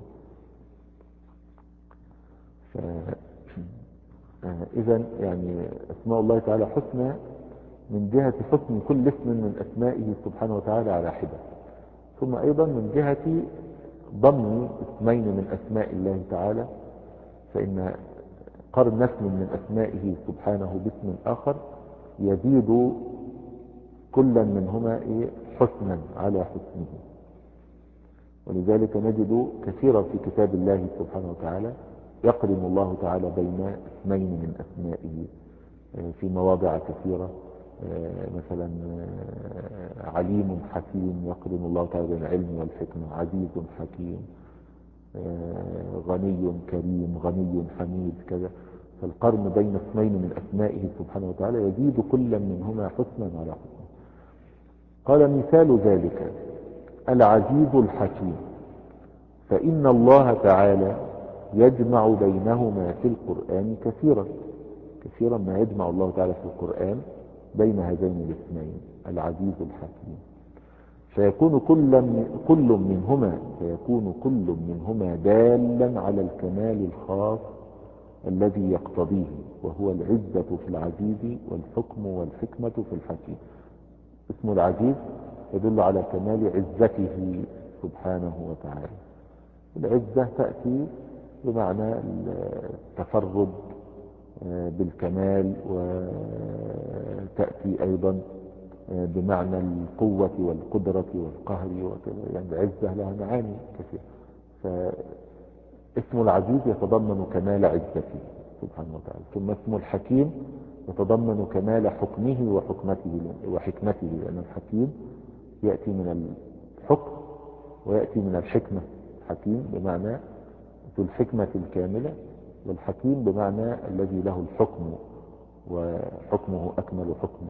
إذن يعني أسماء الله تعالى حسنى من جهة حسن كل اسم من أسمائه سبحانه وتعالى على حدة، ثم أيضا من جهة ضم اسمين من أسماء الله تعالى، فإن قرن اسم من أسمائه سبحانه باسم آخر يزيد كلا منهما حسنا على حسنه. ولذلك نجد كثيرا في كتاب الله سبحانه وتعالى يقرن الله تعالى بين اسمين من أسمائه في مواضع كثيرة. مثلا عليم حكيم يقرن الله تعالى بين العلم والحكمة، عزيز حكيم، غني كريم، غني حميد، كذا. فالقرن بين اسمين من أسمائه سبحانه وتعالى يزيد كل منهما حسنا على حسنا. قال: مثال ذلك العزيز الحكيم، فإن الله تعالى يجمع بينهما في القرآن كثيرا، كثيرا ما يجمع الله تعالى في القرآن بين هذين الاسمين العزيز الحكيم، فيكون كل كل منهما فيكون كل منهما دالا على الكمال الخاص الذي يقتضيه، وهو العزة في العزيز والحكم والحكمة في الحكيم. اسم العزيز يدل على كمال عزته سبحانه وتعالى. العزة تأتي بمعنى التفرد بالكمال، وتأتي أيضا بمعنى القوة والقدرة والقهر وكذا، يعني العزة لها معاني كثيرة. فاسم العزيز يتضمن كمال عزته سبحانه وتعالى، ثم اسم الحكيم يتضمن كمال حكمه وحكمته وحكمته، لأن الحكيم يأتي من الحكم ويأتي من الحكمة. حكيم بمعنى ذو الحكمة الكاملة، والحكيم بمعنى الذي له الحكم وحكمه أكمل حكمه.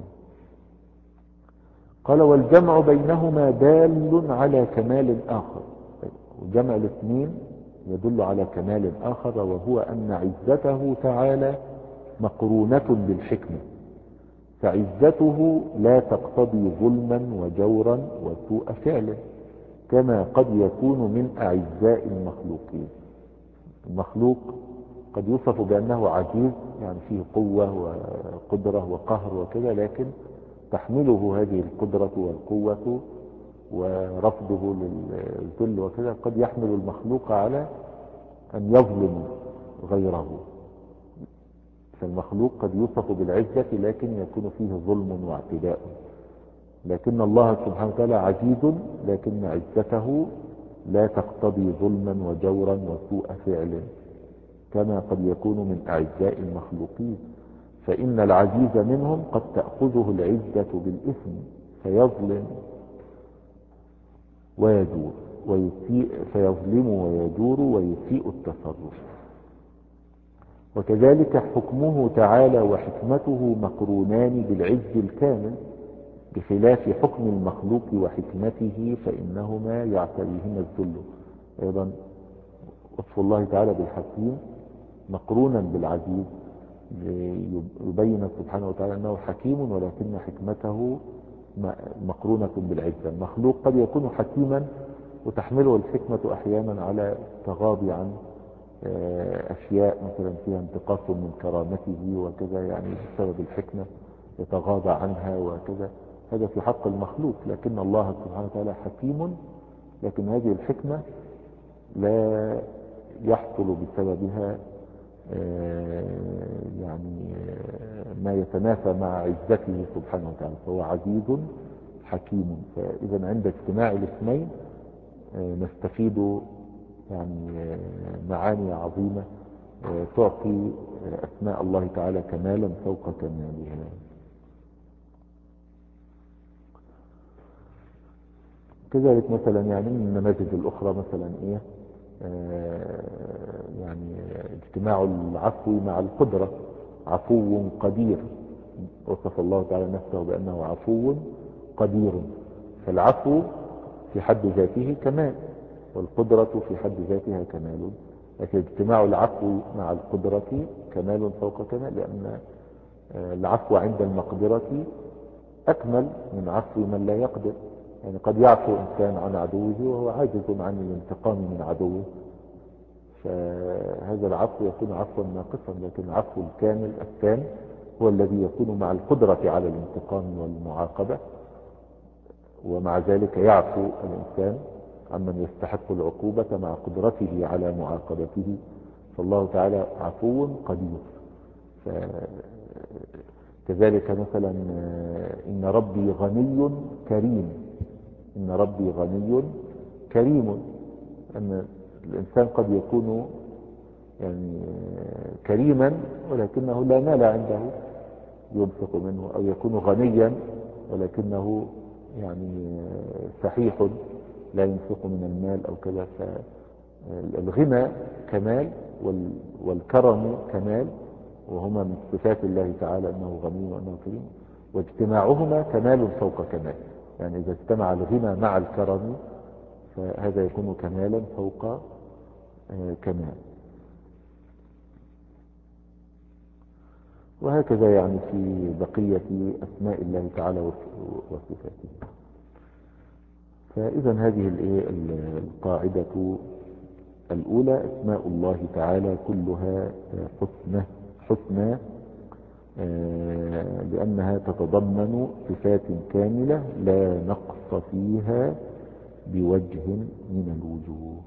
قال والجمع بينهما دال على كمال آخر، وجمع الاثنين يدل على كمال آخر، وهو أن عزته تعالى مقرونة بالحكمة، فعزته لا تقتضي ظلما وجورا وسوء فعل كما قد يكون من أعزاء المخلوقين. المخلوق قد يوصف بأنه عزيز، يعني فيه قوة وقدرة وقهر وكذا، لكن تحمله هذه القدرة والقوة ورفضه للذل وكذا قد يحمل المخلوق على أن يظلم غيره. فالمخلوق قد يوصف بالعزة لكن يكون فيه ظلم واعتداء، لكن الله سبحانه وتعالى عزيز لكن عزته لا تقتضي ظلما وجورا وسوء فعل كما قد يكون من أعزاء المخلوقين. فإن العزيز منهم قد تأخذه العزة بالإثم فيظلم ويجور ويسيء فيظلم ويجور ويسيء التصرف. وكذلك حكمه تعالى وحكمته مقرونان بالعز الكامل، بخلاف حكم المخلوق وحكمته فإنهما يعتريهما الذل. أيضا وصف الله تعالى بالحكيم مقرونا بالعزيز، يبين سبحانه وتعالى أنه حكيم ولكن حكمته مقرونة بالعزة. المخلوق قد يكون حكيما وتحمله الحكمة أحيانا على تغاضي عن أشياء مثلا فيها انتقاص من كرامته وكذا، يعني بسبب الحكمة يتغاضى عنها وكذا، هذا في حق المخلوق. لكن الله سبحانه وتعالى حكيم، لكن هذه الحكمة لا يحصل بسببها يعني ما يتنافى مع عزته سبحانه وتعالى، فهو عزيز حكيم. فإذا عند اجتماع الاثنين نستفيد يعني معاني عظيمة تعطي أسماء الله تعالى كمالا فوق كمالها. كذلك مثلا يعني من النماذج الأخرى مثلا إيه يعني اجتماع العفو مع القدرة، عفو قدير، وصف الله تعالى نفسه بأنه عفو قدير، فالعفو في حد ذاته كمال والقدرة في حد ذاتها كمال، لكن اجتماع العفو مع القدرة كمال فوق كمال، لأن العفو عند المقدرة أكمل من عفو من لا يقدر. يعني قد يعفو إنسان عن عدوه وهو عاجز عن الانتقام من عدوه، فهذا العفو يكون عفوا ناقصا، لكن العفو الكامل التام هو الذي يكون مع القدرة على الانتقام والمعاقبة، ومع ذلك يعفو الإنسان عمن يستحق العقوبة مع قدرته على معاقبته. فالله تعالى عفو قدير. كذلك مثلا إن ربي غني كريم، إن ربي غني كريم، أن الإنسان قد يكون يعني كريما ولكنه لا مال عنده ينفق منه، أو يكون غنيا ولكنه يعني سحيح لا ينفق من المال أو كذا. فالغنى كمال والكرم كمال، وهما من صفات الله تعالى أنه غني وأنه كريم، واجتماعهما كمال فوق كمال. يعني إذا اجتمع الغنى مع الكرم فهذا يكون كمالا فوق كمال. وهكذا يعني في بقية أسماء الله تعالى وصفاته. فإذا هذه القاعدة الأولى أسماء الله تعالى كلها حسنى حسنى لأنها تتضمن صفات كاملة لا نقص فيها بوجه من الوجوه.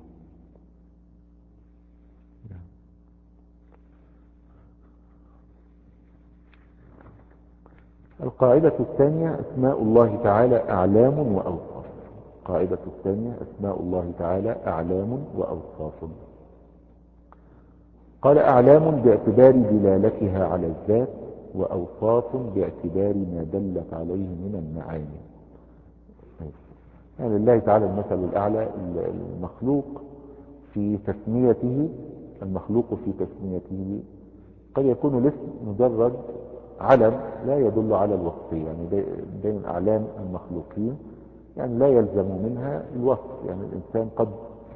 القاعدة الثانية أسماء الله تعالى أعلام وأوصاف. القاعدة الثانية: أسماء الله تعالى أعلام وأوصاف. قال: أعلام باعتبار دلالتها على الذات، وأوصاف باعتبار ما دلت عليه من المعاني. يعني لله تعالى المثل الأعلى. المخلوق في تسميته المخلوق في تسميته قد يكون الاسم مجرد علم لا يدل على الوصفية. يعني بين أعلام المخلوقين يعني لا يلزم منها الوصف. يعني الإنسان قد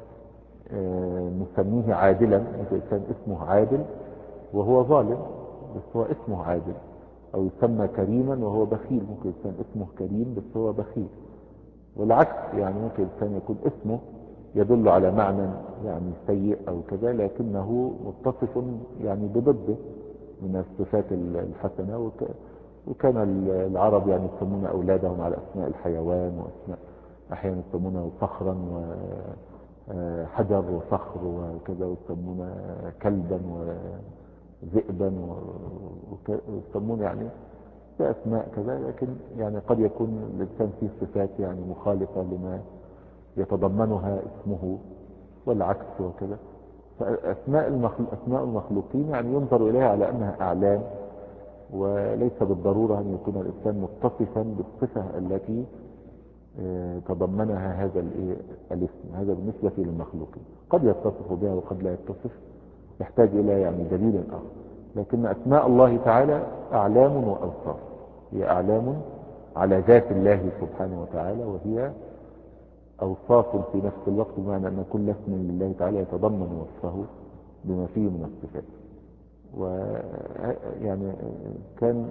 نسميه عادلا، مثل إنسان اسمه عادل وهو ظالم بس هو اسمه عادل، أو يسمى كريما وهو بخيل، ممكن إنسان اسمه كريم بس هو بخيل. والعكس، يعني ممكن إنسان يكون اسمه يدل على معنى يعني سيء أو كذا، لكنه متصف يعني بضده من الصفات الحسنة. وكان العرب يعني يسمون أولادهم على أسماء الحيوان، وأسماء أحيانا يسمونه صخرا وحجر وصخر وكذا، ويسمون كلبا وذئبا، ويسمون يعني بأسماء كذا. لكن يعني قد يكون الإنسان فيه صفات يعني مخالفة لما يتضمنها اسمه والعكس وكذا. فأسماء المخلوق أسماء المخلوقين يعني ينظر إليها على أنها أعلام، وليس بالضرورة أن يكون الإنسان متصفا بالصفة التي تضمنها هذا الاسم. هذا بالنسبة للمخلوقين، قد يتصف بها وقد لا يتصف، يحتاج إلى يعني دليل آخر. لكن أسماء الله تعالى أعلام وأوصاف. هي أعلام على ذات الله سبحانه وتعالى، وهي أوصاف في نفس الوقت، بمعنى أن كل اسم لله تعالى يتضمن وصفه بما فيه من الصفات. ويعني كان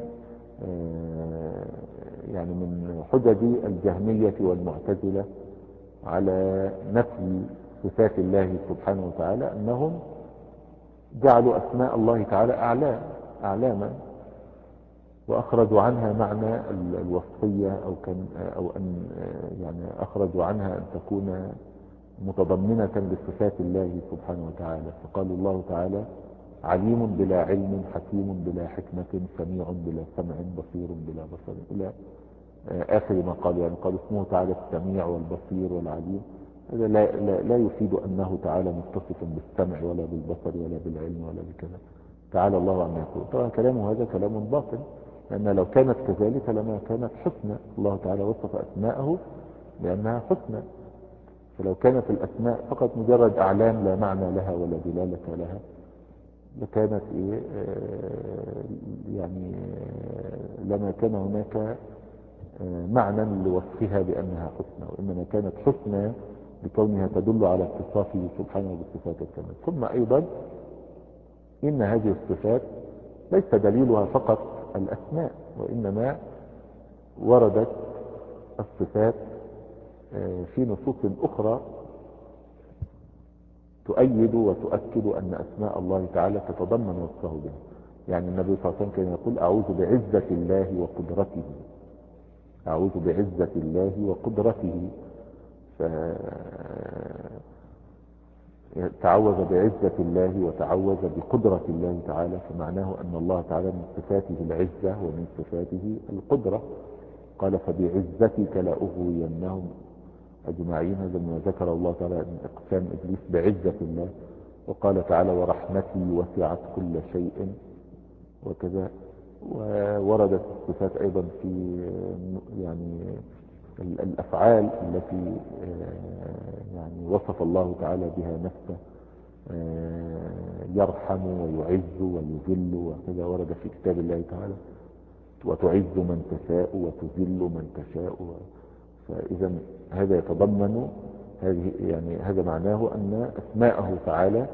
يعني من حجج الجهمية والمعتزلة على نفي صفات الله سبحانه وتعالى أنهم جعلوا أسماء الله تعالى أعلام أعلاما وأخرجوا عنها معنى الوصفية، أو كان أو أن يعني أخرجوا عنها أن تكون متضمنة لصفات الله سبحانه وتعالى. فقالوا الله تعالى عليم بلا علم، حكيم بلا حكمة، سميع بلا سمع، بصير بلا بصر، إلى آخر ما قال. يعني قال اسمه تعالى السميع والبصير والعليم. هذا لا, لا, لا يفيد أنه تعالى متصف بالسمع ولا بالبصر ولا بالعلم ولا بكذا. تعالى الله عما يقول. طبعا كلامه هذا كلام باطل، لأن لو كانت كذلك لما كانت حسنى. الله تعالى وصف أسماءه لأنها حسنى. فلو كانت الأسماء فقط مجرد أعلام لا معنى لها ولا دلالة لها، لكانت إيه يعني لما كان هناك معنى لوصفها بأنها حسنى، وإنما كانت حسنى بكونها تدل على اتصافه سبحانه بالصفات الكاملة. ثم أيضا إن هذه الصفات ليس دليلها فقط الأسماء، وإنما وردت الصفات في نصوص أخرى تؤيد وتؤكد أن أسماء الله تعالى تتضمن وصفه بها. يعني النبي صلى الله عليه وسلم كان يقول أعوذ بعزة الله وقدرته، أعوذ بعزة الله وقدرته. تعوذ بعزة الله وتعوذ بقدرة الله تعالى، فمعناه أن الله تعالى من صفاته العزة ومن صفاته القدرة. قال فبعزتك لأغوينهم أجمعين. هذا ما ذكر الله تعالى من إقسام إبليس بعزة الله. وقال تعالى ورحمتي وسعت كل شيء وكذا. ووردت الصفات أيضا في يعني الأفعال التي يعني وصف الله تعالى بها نفسه، يرحم ويعز ويذل وكذا، ورد في كتاب الله تعالى وتعز من تشاء وتذل من تشاء. فإذا هذا يتضمن هذه يعني هذا معناه أن أسماءه تعالى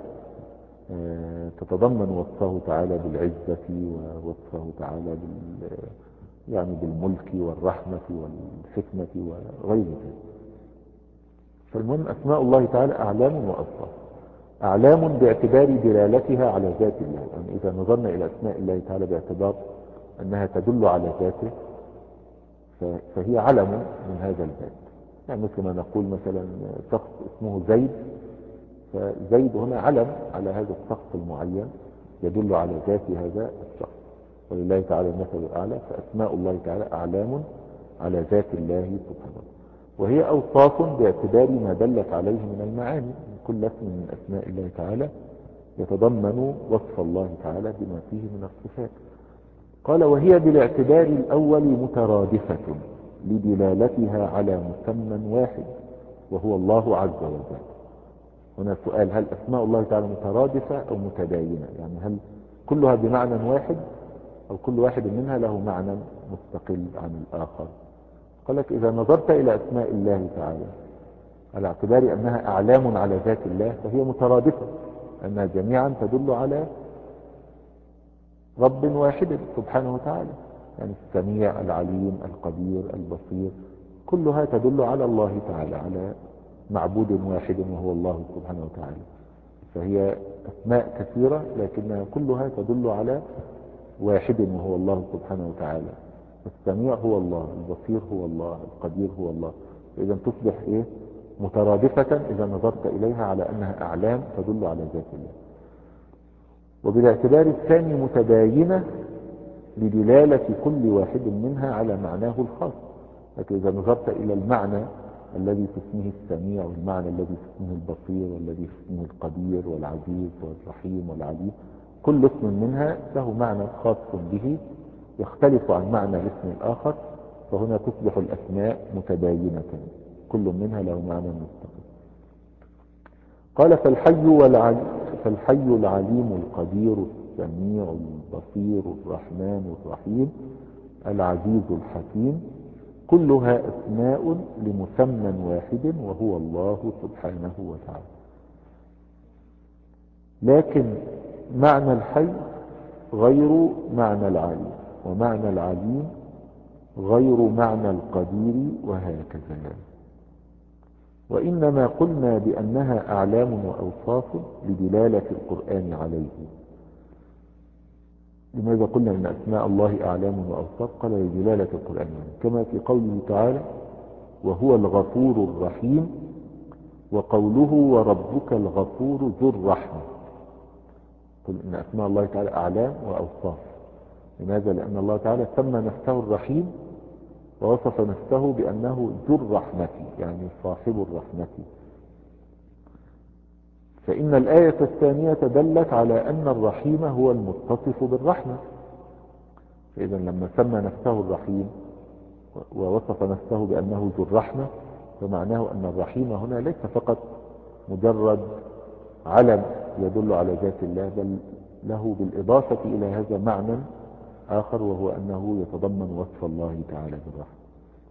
تتضمن وصفه تعالى بالعزة، ووصفه تعالى بال يعني بالملك والرحمة والحكمة وغير ذلك. فالمهم أسماء الله تعالى أعلام وأوصاف. أعلام باعتبار دلالتها على ذات الله. يعني إذا نظرنا إلى أسماء الله تعالى باعتبار أنها تدل على ذاته، فهي علم من هذا الذات. يعني مثل ما نقول مثلا شخص اسمه زيد، فزيد هنا علم على هذا الشخص المعين يدل على ذات هذا الشخص. ولله تعالى المثل الأعلى. فأسماء الله تعالى أعلام على ذات الله سبحانه. وهي أوصاف باعتبار ما دلت عليه من المعاني. كل اسم من أسماء الله تعالى يتضمن وصف الله تعالى بما فيه من الصفات. قال وهي بالاعتبار الأول مترادفة لدلالتها على مسمى واحد وهو الله عز وجل. هنا سؤال: هل أسماء الله تعالى مترادفة أو متباينة؟ يعني هل كلها بمعنى واحد أو كل واحد منها له معنى مستقل عن الآخر؟ قال لك إذا نظرت إلى أسماء الله تعالى على اعتبار أنها أعلام على ذات الله فهي مترادفة، أنها جميعا تدل على رب واحد سبحانه وتعالى. يعني السميع، العليم، القدير، البصير، كلها تدل على الله تعالى، على معبود واحد وهو الله سبحانه وتعالى. فهي أسماء كثيرة لكنها كلها تدل على واحد وهو الله سبحانه وتعالى. السميع هو الله، البصير هو الله، القدير هو الله. إذا تصبح إيه؟ مترادفة إذا نظرت إليها على أنها أعلام تدل على ذات الله. وبالاعتبار الثاني متباينة لدلالة كل واحد منها على معناه الخاص. لكن إذا نظرت إلى المعنى الذي في اسمه السميع والمعنى الذي في اسمه البصير والذي في اسمه القدير والعزيز والرحيم والعليم، كل اسم منها له معنى خاص به يختلف عن معنى الاسم الآخر، فهنا تصبح الأسماء متباينة كل منها له معنى مستقل. قال فالحي, والعلي فالحي العليم القدير السميع البصير الرحمن الرحيم العزيز الحكيم كلها أسماء لمسمى واحد وهو الله سبحانه وتعالى. لكن معنى الحي غير معنى العليم، ومعنى العليم غير معنى القدير، وهكذا. وإنما قلنا بأنها أعلام وأوصاف لدلالة القرآن عليه. لماذا قلنا أن أسماء الله أعلام وأوصاف؟ قال لدلالة القرآن عليه، كما في قوله تعالى وهو الغفور الرحيم، وقوله وربك الغفور ذو الرحمة. قل إن أسماء الله تعالى أعلام وأوصاف. لماذا؟ لأن الله تعالى سمى نفسه الرحيم ووصف نفسه بأنه ذو الرحمة، يعني صاحب الرحمة. فإن الآية الثانية دلت على أن الرحيم هو المتصف بالرحمة. فإذا لما سمى نفسه الرحيم ووصف نفسه بأنه ذو الرحمة فمعناه أن الرحيم هنا ليس فقط مجرد علم يدل على ذات الله، بل له بالإضافة إلى هذا معنى آخر، وهو أنه يتضمن وصف الله تعالى بالرحمة.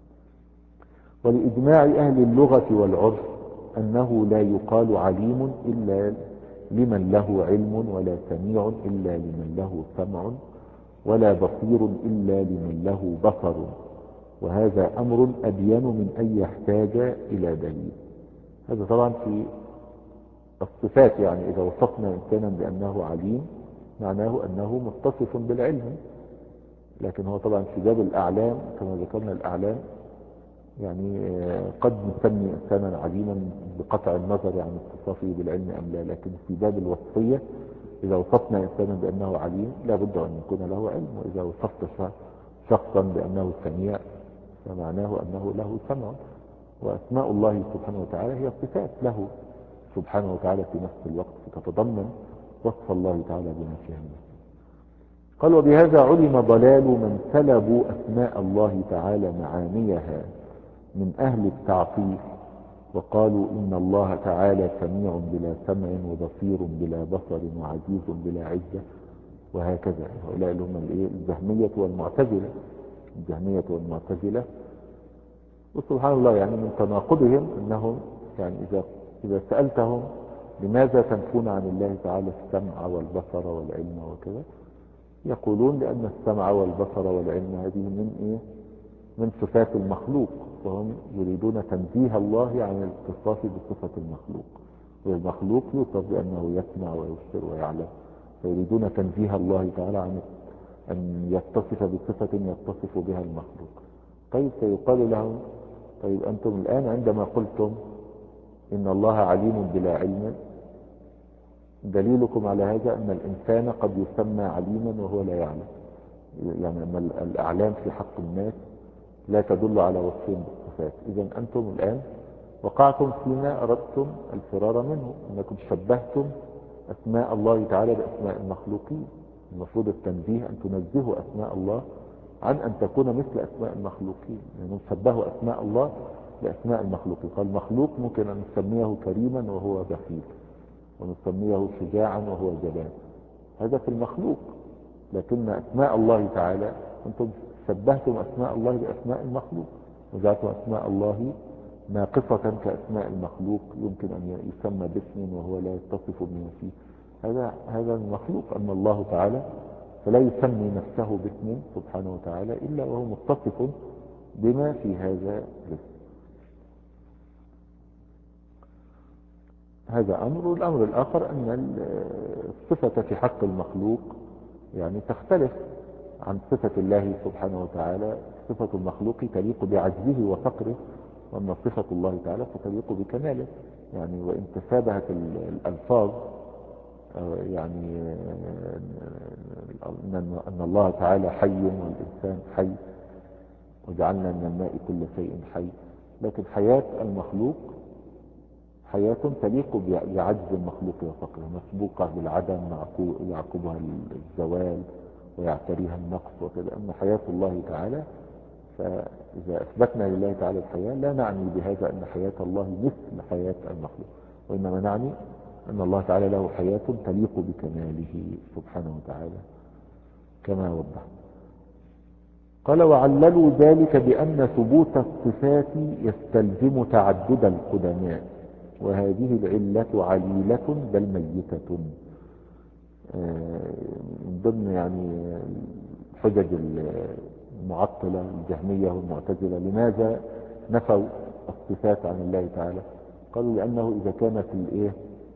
ولإجماع أهل اللغة والعرف أنه لا يقال عليم إلا لمن له علم، ولا سميع إلا لمن له سمع، ولا بصير إلا لمن له بصر، وهذا أمر أبين من أن يحتاج إلى دليل. هذا طبعا في الصفات، يعني إذا وصفنا إنسانا بأنه عليم معناه أنه متصف بالعلم. لكن هو طبعا في باب الأعلام كما ذكرنا الأعلام يعني قد نسمي إنسانا عليما بقطع النظر عن اتصافه بالعلم أم لا، لكن في باب الوصفية إذا وصفنا إنسانا بأنه عليم لا بد أن يكون له علم، وإذا وصفت شخصا بأنه سميع فمعناه أنه له سمع. وأسماء الله سبحانه وتعالى هي صفات له سبحانه وتعالى في نفس الوقت، تتضمن وصف الله تعالى بما فيها منه. قال وبهذا علم ضلال من سلبوا أسماء الله تعالى معانيها من أهل التعطيل، وقالوا إن الله تعالى سميع بلا سمع، وبصير بلا بصر، وعزيز بلا عزة، وهكذا. هؤلاء اللي هم الجهمية والمعتزلة. الجهمية والمعتزلة وسبحان الله يعني من تناقضهم أنهم يعني إذا, إذا سألتهم لماذا تنفون عن الله تعالى السمع والبصر والعلم وكذا، يقولون لأن السمع والبصر والعلم هذه من إيه؟ من صفات المخلوق، وهم يريدون تنزيه الله عن الاتصاف بصفة المخلوق، والمخلوق يوصف بأنه يسمع ويبصر ويعلم، فيريدون تنزيه الله تعالى عن أن يتصف بصفة يتصف بها المخلوق. طيب سيقال لهم طيب أنتم الآن عندما قلتم إن الله عليم بلا علم، دليلكم على هذا أن الإنسان قد يسمى عليما وهو لا يعلم. يعني أن الأعلام في حق الناس لا تدل على وصفهم بالصفات. إذن أنتم الآن وقعتم فيما أردتم الفرار منه، أنكم شبهتم أسماء الله تعالى بأسماء المخلوقين. المفروض التنزيه أن تنزهوا أسماء الله عن أن تكون مثل أسماء المخلوقين، يعني نشبهوا أسماء الله بأسماء المخلوقين. فالمخلوق ممكن أن نسميه كريما وهو بخيل، ونسميه شجاعا وهو جبان، هذا في المخلوق. لكن أسماء الله تعالى أنتم شبهتم أسماء الله بأسماء المخلوق، وجعلتم أسماء الله ناقصة كأسماء المخلوق، يمكن أن يسمى باسم وهو لا يتصف بما فيه. هذا هذا المخلوق. أما الله تعالى فلا يسمي نفسه باسم سبحانه وتعالى إلا وهو متصف بما في هذا الاسم. هذا أمر. الأمر الآخر أن الصفة في حق المخلوق يعني تختلف عن صفة الله سبحانه وتعالى. صفة المخلوق تليق بعجزه وفقره، وأما صفة الله تعالى فتليق بكماله. يعني وإن تشابهت الألفاظ، يعني أن الله تعالى حي والإنسان حي، وجعلنا من الماء كل شيء حي، لكن حياة المخلوق حياة تليق بعجز المخلوق وفقره، مسبوقة بالعدم يعقبها الزوال ويعتريها النقص وكذا. أما حياة الله تعالى فإذا أثبتنا لله تعالى الحياة لا نعني بهذا أن حياة الله مثل حياة المخلوق، وإنما نعني أن الله تعالى له حياة تليق بكماله سبحانه وتعالى كما وضح. قال وعللوا ذلك بأن ثبوت الصفات يستلزم تعدد القدماء، وهذه العلة عليلة بل ميتة. من ضمن يعني حجج المعطلة الجهمية والمعتزلة لماذا نفوا الصفات عن الله تعالى؟ قالوا لأنه إذا كانت الايه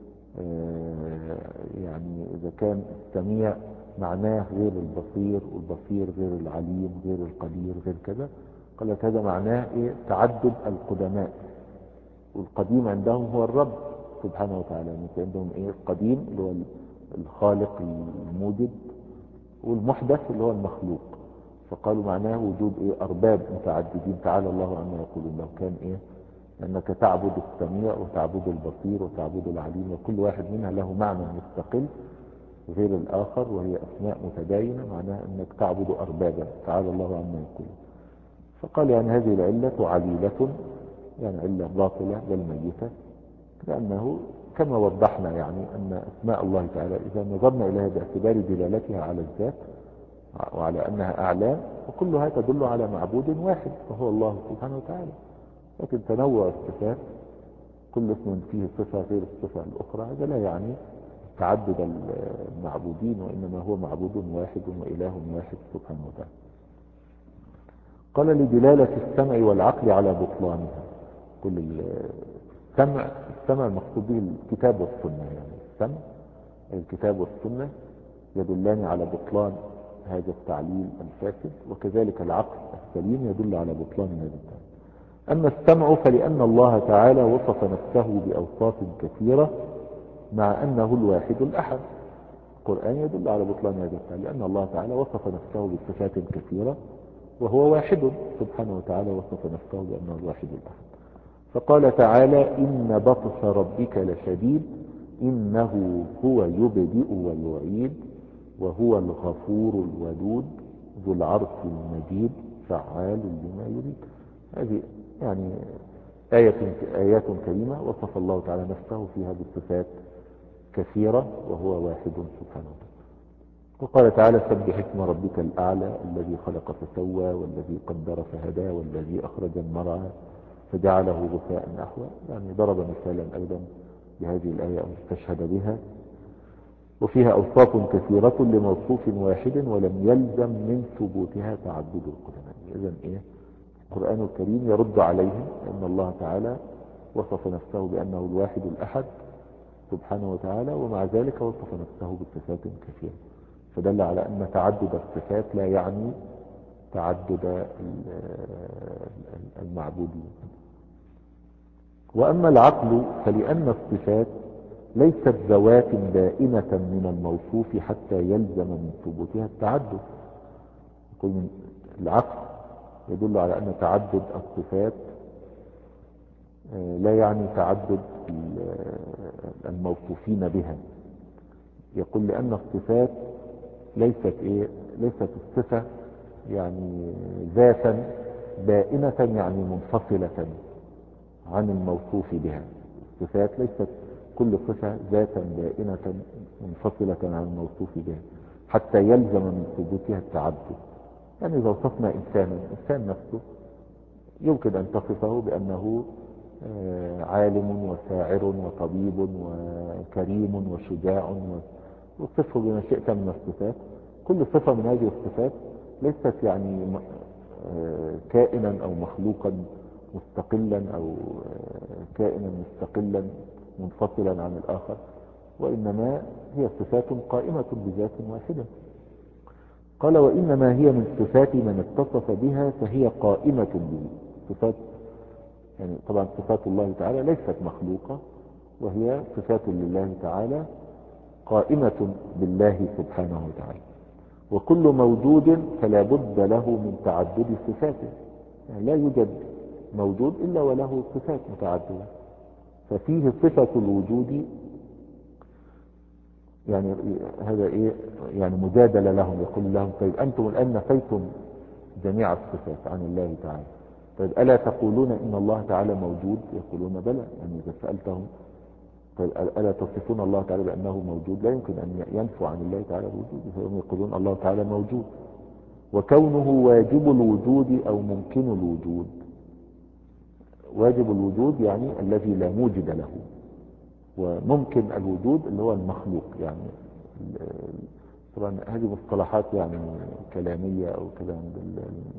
يعني إذا كان السميع معناه غير البصير، والبصير غير العليم، غير القدير، غير كذا، قال هذا معناه ايه؟ تعدد القدماء. والقديم عندهم هو الرب سبحانه وتعالى، يعني عندهم ايه؟ القديم اللي هو الخالق الموجد، والمحدث اللي هو المخلوق. فقالوا معناه وجود ايه؟ ارباب متعددين، تعالى الله عما يقولون. لو كان ايه؟ انك تعبد السميع وتعبد البصير وتعبد العليم، وكل واحد منها له معنى مستقل غير الاخر، وهي اسماء متباينة، معناها انك تعبد اربابا، تعالى الله عما يقولون. فقال يعني هذه العلة عليلة، يعني علة باطلة بل ميتة، لأنه كما وضحنا يعني أن أسماء الله تعالى إذا نظرنا إليها باعتبار دلالتها على الذات وعلى أنها أعلام، وكلها تدل على معبود واحد وهو الله سبحانه وتعالى. لكن تنوع الصفات، كل اسم فيه صفة غير الصفة الأخرى، هذا لا يعني تعدد المعبودين، وإنما هو معبود واحد وإله واحد سبحانه وتعالى. قال لدلالة السمع والعقل على بطلانها. كل السمع السمع المقصود به الكتاب والسنة، يعني السمع الكتاب والسنة يدلان على بطلان هذا التعليل الفاسد، وكذلك العقل السليم يدل على بطلان هذا التعليل. أما السمع فلأن الله تعالى وصف نفسه بأوصاف كثيرة مع أنه الواحد الأحد. القرآن يدل على بطلان هذا التعليل، لأن الله تعالى وصف نفسه بصفات كثيرة وهو واحد سبحانه وتعالى، وصف نفسه بأنه الواحد الأحد. فقال تعالى إن بطش ربك لشديد إنه هو يبدئ ويعيد وهو الغفور الودود ذو العرش المجيد فعال لما يريد. هذه يعني آية آيات كريمة وصف الله تعالى نفسه فيها بالصفات كثيرة وهو واحد سبحانه وتعالى. وقال تعالى سبح اسم ربك الأعلى الذي خلق فسوى والذي قدر فهدى والذي أخرج المرعى فجعله غثاء نحوه. يعني ضرب مثالا أيضا بهذه الآية أو استشهد بها، وفيها أوصاف كثيرة لموصوف واحد ولم يلزم من ثبوتها تعدد القدماء. إذن إيه؟ القرآن الكريم يرد عليهم أن الله تعالى وصف نفسه بأنه الواحد الأحد سبحانه وتعالى، ومع ذلك وصف نفسه بصفات كثيرة، فدل على أن تعدد الصفات لا يعني تعدد المعبودين. وأما العقل فلأن الصفات ليست ذوات بائنة من الموصوف حتى يلزم من ثبوتها التعدد. يقول العقل يدل على أن تعدد الصفات لا يعني تعدد الموصوفين بها. يقول لأن الصفات ليست إيه ليست الصفة يعني ذاتا بائنة يعني منفصلة عن الموصوف بها. الصفات ليست كل صفة ذاتا بائنة منفصلة عن الموصوف بها حتى يلزم من ثبوتها التعدد. يعني إذا وصفنا إنسانا، إنسان نفسه يمكن أن تصفه بأنه عالم وشاعر وطبيب وكريم وشجاع، وصفه بما شئت من الصفات. كل صفة من هذه الصفات ليست يعني كائنا أو مخلوقا مستقلا أو كائنا مستقلا منفصلا عن الآخر، وإنما هي صفات قائمة بذات واحدة. قال وإنما هي من صفات من اتصف بها فهي قائمة به. صفات يعني طبعا صفات الله تعالى ليست مخلوقة، وهي صفات لله تعالى قائمة بالله سبحانه وتعالى. وكل موجود فلا بد له من تعدد صفاته، يعني لا يوجد موجود إلا وله صفات متعددة. ففيه صفة الوجود، يعني هذا إيه يعني مجادلة لهم. يقول لهم طيب أنتم الآن نفيتم جميع الصفات عن الله تعالى، طيب ألا تقولون إن الله تعالى موجود؟ يقولون بلى. يعني إذا سألتهم طيب ألا تصفون الله تعالى بأنه موجود؟ لا يمكن أن ينفوا عن الله تعالى الوجود، فهم يقولون الله تعالى موجود. وكونه واجب الوجود أو ممكن الوجود. واجب الوجود يعني الذي لا موجد له، وممكن الوجود اللي هو المخلوق. يعني طبعا هذه مصطلحات يعني كلامية أو كده عند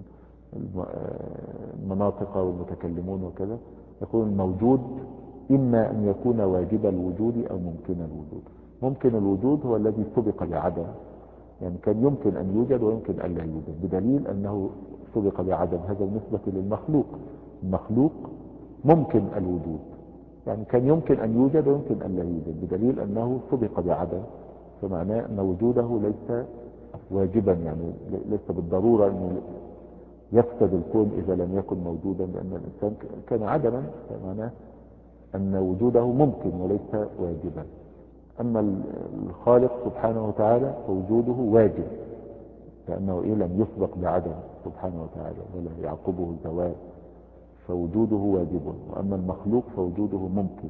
المناطق والمتكلمون وكذا. يقول الموجود إما أن يكون واجب الوجود أو ممكن الوجود. ممكن الوجود هو الذي سبق بعدم، يعني كان يمكن أن يوجد ويمكن أن لا يوجد، بدليل أنه سبق بعدم. هذا بالنسبة للمخلوق. المخلوق ممكن الوجود، يعني كان يمكن أن يوجد ويمكن أن لا يوجد، بدليل أنه سبق بعدم، فمعناه أن وجوده ليس واجبا، يعني ليس بالضرورة أنه يفسد الكون إذا لم يكن موجودا، لأن الإنسان كان عدما، فمعناه أن وجوده ممكن وليس واجبا. أما الخالق سبحانه وتعالى فوجوده واجب، لأنه إيه لم يسبق بعدم سبحانه وتعالى ولا يعقبه زوال، فوجوده واجب. وأما المخلوق فوجوده ممكن.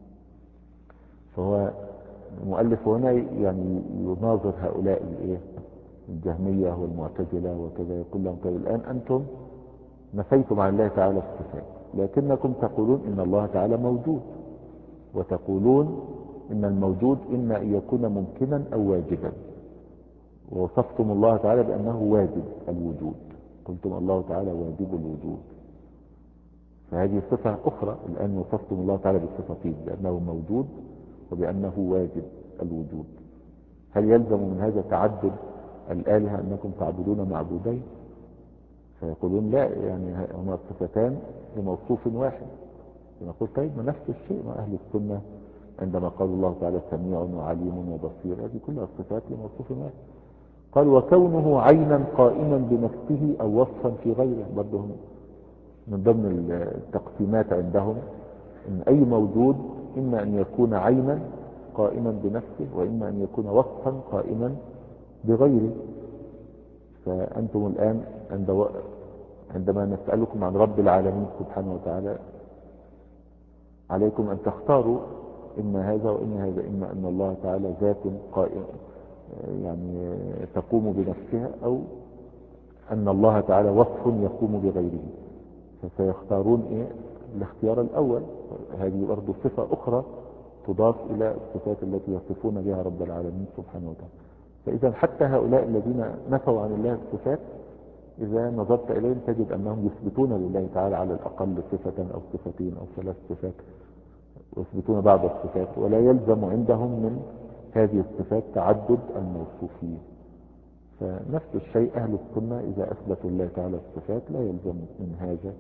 فهو المؤلف هنا يعني يناظر هؤلاء الايه الجهمية والمعتزلة وكذا. يقول لهم طيب الآن أنتم نفيتم عن الله تعالى الصفات، لكنكم تقولون إن الله تعالى موجود، وتقولون إن الموجود إما أن يكون ممكنا أو واجبا، ووصفتم الله تعالى بأنه واجب الوجود. قلتم الله تعالى واجب الوجود، فهذه صفة أخرى. الآن وصفتم الله تعالى بالصفتين، بأنه موجود وبأنه واجب الوجود. هل يلزم من هذا تعدد الآلهة أنكم تعبدون معبودين؟ فيقولون لا، يعني هما الصفتان لموصوف واحد. نقول طيب ما نفس الشيء مع أهل السنة عندما قال الله تعالى سميع وعليم وبصير، هذه كلها الصفات لموصوف واحد. قال وكونه عينا قائما بنفسه أو وصفا في غيره. برضه من ضمن التقسيمات عندهم ان اي موجود اما ان يكون عينا قائما بنفسه، واما ان يكون وصفا قائما بغيره. فانتم الان عند عندما نسألكم عن رب العالمين سبحانه وتعالى عليكم ان تختاروا اما هذا واما هذا، اما ان الله تعالى ذات قائم يعني تقوم بنفسها، او ان الله تعالى وصف يقوم بغيره، فسيختارون ايه الاختيار الاول. هذه برضه صفة اخرى تضاف الى الصفات التي يصفون بها رب العالمين سبحانه وتعالى. فاذا حتى هؤلاء الذين نفوا عن الله الصفات اذا نظرت اليهم تجد انهم يثبتون لله تعالى على الاقل صفة او صفتين او ثلاث صفات، ويثبتون بعض الصفات، ولا يلزم عندهم من هذه الصفات تعدد الموصوفين. فنفس الشيء اهل السنة اذا اثبتوا الله تعالى الصفات لا يلزم من هذا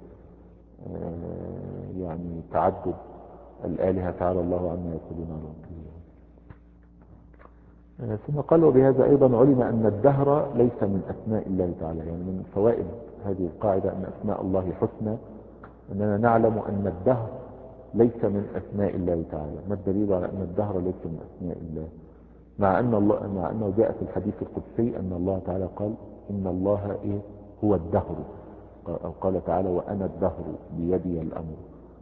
يعني تعدد الآلهة تعالى الله عما يقولون على ثم قال وبهذا أيضا علم أن الدهر ليس من أسماء الله تعالى. يعني من فوائد هذه القاعدة أن أسماء الله حسنى، أننا نعلم أن الدهر ليس من أسماء الله تعالى. ما الدليل على أن الدهر ليس من أسماء الله؟ مع أن الله مع أنه جاء في الحديث القدسي أن الله تعالى قال إن الله إيه هو الدهر، أو قال تعالى وأنا الدهر بيدي الأمر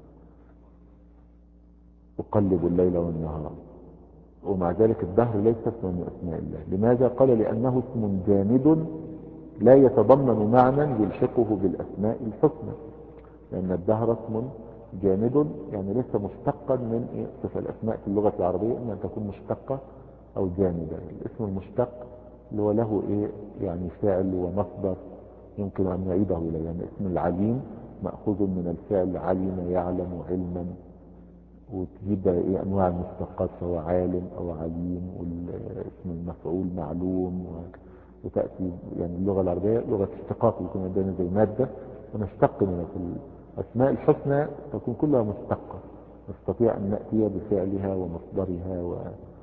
أقلب الليل والنهار. ومع ذلك الدهر ليس اسم من أسماء الله. لماذا؟ قال لأنه اسم جامد لا يتضمن معنى يلحقه بالأسماء الحسنى. لأن الدهر اسم جامد يعني ليس مشتقا من إيه؟ صفة الأسماء في اللغة العربية إما أن تكون مشتقة أو جامدة. الاسم المشتق اللي هو له إيه يعني فعل ومصدر يمكن أن نعيده إليه. يعني اسم العليم مأخوذ من الفعل علم يعلم علما، وتجيب إيه أنواع المشتقات سواء عالم أو عليم، والاسم المفعول معلوم، وتأتي يعني اللغة العربية لغة اشتقاق، يكون عندنا زي مادة ونشتق منها. في الأسماء الحسنى تكون كلها مشتقة، نستطيع أن نأتي بفعلها ومصدرها و...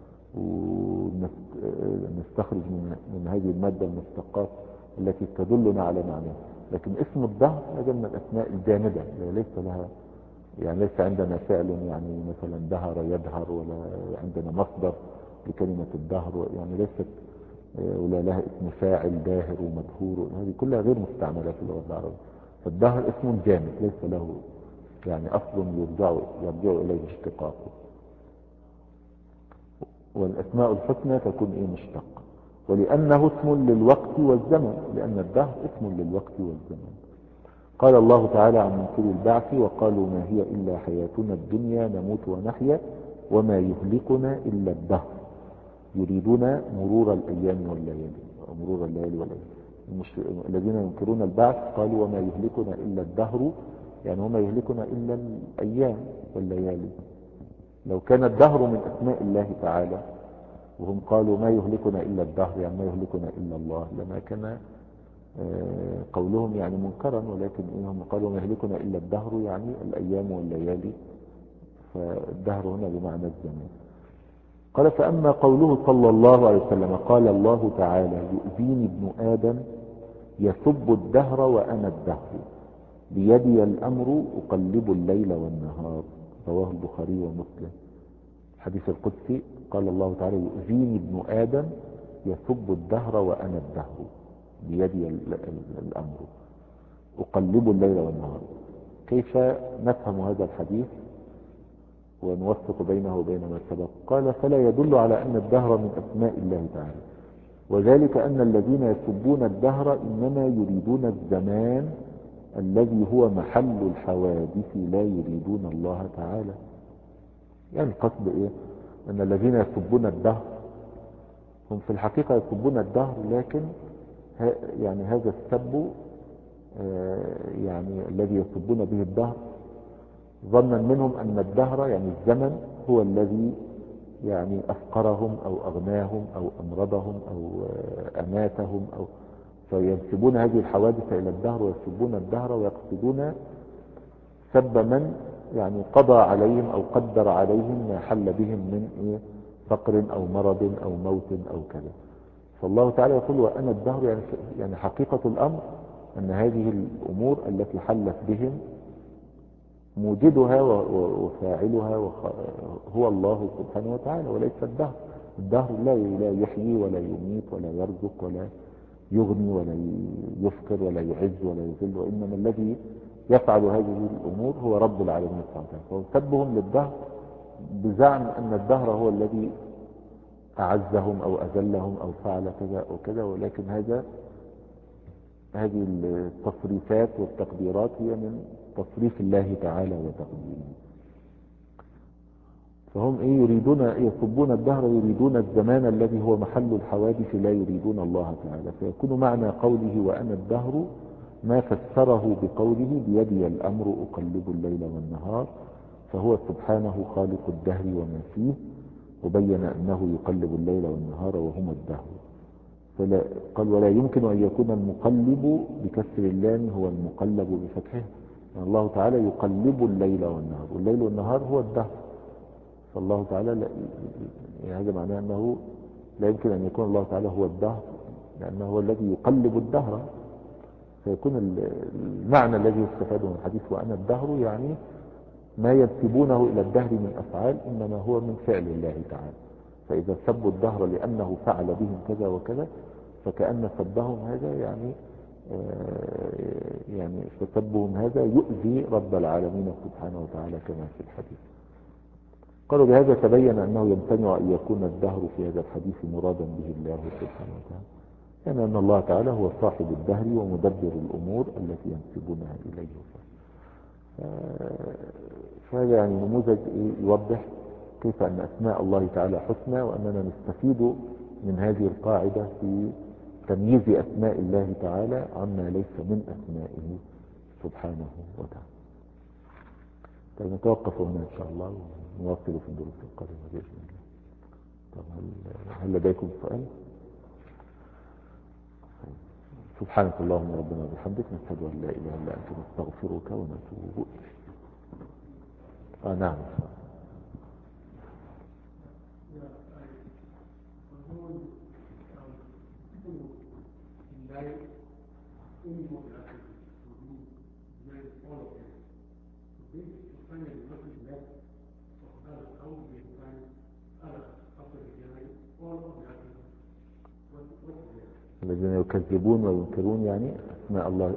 ونستخرج من, من هذه المادة المشتقات التي تدلنا على معنى. لكن اسم الدهر هذا من الأسماء الجامدة ليس لها يعني ليس عندنا فعل يعني مثلا دهر يدهر، ولا عندنا مصدر لكلمة الدهر، يعني ليست ولا لها اسم فاعل داهر ومدهور، هذه كلها غير مستعملة في اللغة العربية. فالدهر اسم جامد ليس له يعني أصل يرجع يرجع إليه اشتقاقه. والأسماء الحسنى تكون إيه مشتقة. ولأنه اسم للوقت والزمن، لأن الدهر اسم للوقت والزمن. قال الله تعالى عن منكر البعث وقالوا ما هي إلا حياتنا الدنيا نموت ونحيا وما يهلكنا إلا الدهر يريدون مرور الأيام والليالي مرور الليالي والأيام. الذين ينكرون البعث قالوا وما يهلكنا إلا الدهر، يعني وما يهلكنا إلا الأيام والليالي. لو كان الدهر من أسماء الله تعالى وهم قالوا ما يهلكنا إلا الدهر يعني ما يهلكنا إلا الله، لما كان قولهم يعني منكرا. ولكن إنهم قالوا ما يهلكنا إلا الدهر يعني الأيام والليالي، فالدهر هنا بمعنى الزمان. قال فأما قوله صلى الله عليه وسلم قال الله تعالى يؤذيني ابن آدم يسب الدهر وأنا الدهر بيدي الأمر أقلب الليل والنهار، رواه البخاري ومسلم. الحديث القدسي قال الله تعالى يؤذيني ابن آدم يسب الدهر وأنا الدهر بيدي الأمر أقلب الليل والنهار. كيف نفهم هذا الحديث ونوفق بينه وبين ما سبق؟ قال فلا يدل على أن الدهر من أسماء الله تعالى، وذلك أن الذين يسبون الدهر إنما يريدون الزمان الذي هو محل الحوادث لا يريدون الله تعالى. يعني القصد إيه؟ أن الذين يسبون الدهر هم في الحقيقة يسبون الدهر، لكن يعني هذا السب يعني الذي يسبون به الدهر ظنا منهم أن الدهر يعني الزمن هو الذي يعني أفقرهم أو أغناهم أو أمرضهم أو أماتهم، أو فينسبون هذه الحوادث إلى الدهر ويسبون الدهر ويقصدون سب من يعني قضى عليهم أو قدر عليهم ما حل بهم من إيه فقر أو مرض أو موت أو كذا. فالله تعالى يقول وأنا الدهر، يعني يعني حقيقة الأمر أن هذه الأمور التي حلت بهم موجدها وفاعلها هو الله سبحانه وتعالى وليس الدهر. الدهر لا يحيي ولا يميت ولا يرزق ولا يغني ولا يفقر ولا يعز ولا يذل، وإنما الذي يفعل هذه الأمور هو رب العالمين سبحانه وتعالى. فسبهم للدهر بزعم أن الدهر هو الذي أعزهم أو أذلهم أو فعل كذا أو كذا، ولكن هذا هذه التصريفات والتقديرات هي من تصريف الله تعالى وتقديره. فهم إيه يريدون يسبون الدهر يريدون الزمان الذي هو محل الحوادث لا يريدون الله تعالى. فيكون معنى قوله وأنا الدهر ما فسره بقوله بيدي الأمر أقلب الليل والنهار، فهو سبحانه خالق الدهر وما فيه، وبين أنه يقلب الليل والنهار وهما الدهر. فلا قال ولا يمكن أن يكون المقلب بكسر اللام هو المقلب بفتحه، يعني الله تعالى يقلب الليل والنهار، والليل والنهار هو الدهر. فالله تعالى لا يعني هذا معناه أنه لا يمكن أن يكون الله تعالى هو الدهر، لأنه هو الذي يقلب الدهر، فيكون المعنى الذي يستفاد من الحديث وأنا الدهر يعني ما ينسبونه إلى الدهر من أفعال إنما هو من فعل الله تعالى. فإذا سبوا الدهر لأنه فعل بهم كذا وكذا فكأن سبهم هذا يعني يعني فسبهم هذا يؤذي رب العالمين سبحانه وتعالى كما في الحديث. قالوا بهذا تبين أنه يمتنع أن يكون الدهر في هذا الحديث مرادا به الله سبحانه وتعالى، يعني أن الله تعالى هو صاحب الدهر ومدبر الأمور التي ينسبونها إليه. فهذا يعني نموذج يوضح كيف أن أسماء الله تعالى حسنى، وأننا نستفيد من هذه القاعدة في تمييز أسماء الله تعالى عما ليس من أسمائه سبحانه وتعالى. طيب نتوقف هنا إن شاء الله ونواصل في الدروس القادمة بإذن الله. طب هل, هل لديكم سؤال؟ سبحانك اللهم ربنا وبحمدك نشهد أن لا إله إلا أنت نستغفرك ونتوب إليك. آه نعم. الذين يكذبون وينكرون يعني أسماء الله.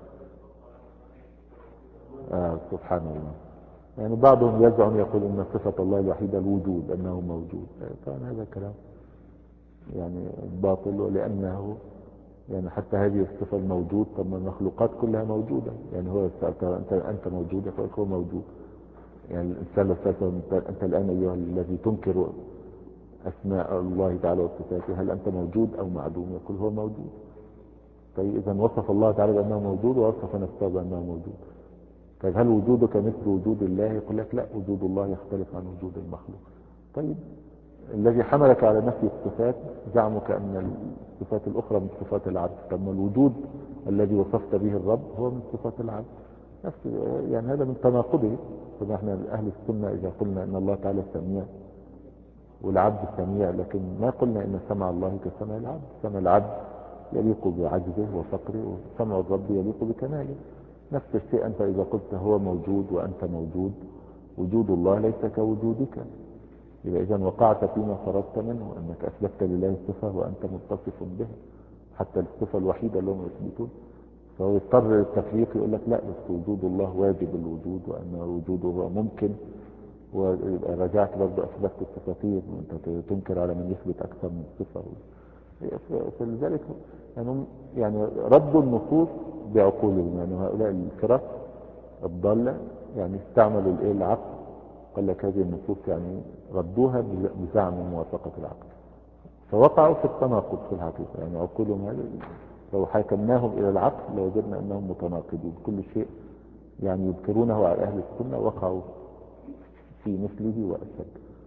آه سبحان الله. يعني بعضهم يزعم يقول ان صفة الله الوحيدة الوجود، انه موجود. طبعا هذا كلام يعني باطل، ولانه يعني حتى هذه الصفة الموجود، طب ما المخلوقات كلها موجودة، يعني هو سألت انت انت موجود فقال هو موجود. يعني الانسان لو سألت انت الان ايها الذي تنكر اسماء الله تعالى وصفاته هل انت موجود او معدوم، يقول هو موجود. طيب اذا وصف الله تعالى بانه موجود ووصف نفسه بانه موجود. طيب هل وجودك مثل وجود الله؟ يقول لك لا، وجود الله يختلف عن وجود المخلوق. طيب الذي حملك على نفي الصفات زعمك ان الصفات الاخرى من صفات العبد، طب ما الوجود الذي وصفت به الرب هو من صفات العبد نفس، يعني هذا من تناقضه. فنحن اهل السنه اذا قلنا ان الله تعالى سميع والعبد سميع، لكن ما قلنا ان سمع الله كسمع العبد. سمع العبد يليق بعجزه وفقره، وسمع الرب يليق بكماله. نفس الشيء أنت إذا قلت هو موجود وأنت موجود، وجود الله ليس كوجودك. إذا إذن وقعت فيما فرضت منه، أنك أثبتت لله صفة وأنت متصف بها، حتى الصفة الوحيدة اللي هم يثبتون. فهو يضطر التفريق يقول لك لا، بس وجود الله واجب الوجود، وأن وجوده هو ممكن، ورجعت برضه أثبتت الصفتين، وأنت تنكر على من يثبت أكثر من صفة. فلذلك يعني, يعني ردوا النصوص بعقولهم، يعني هؤلاء الفرق الضالة يعني استعملوا الايه العقل، قال لك هذه النصوص يعني ردوها بزعم موافقة العقل، فوقعوا في التناقض في الحقيقة. يعني عقولهم هذا لو حاكمناهم الى العقل لوجدنا انهم متناقضون، كل شيء يعني يذكرونه على اهل السنة وقعوا في مثله وأشد.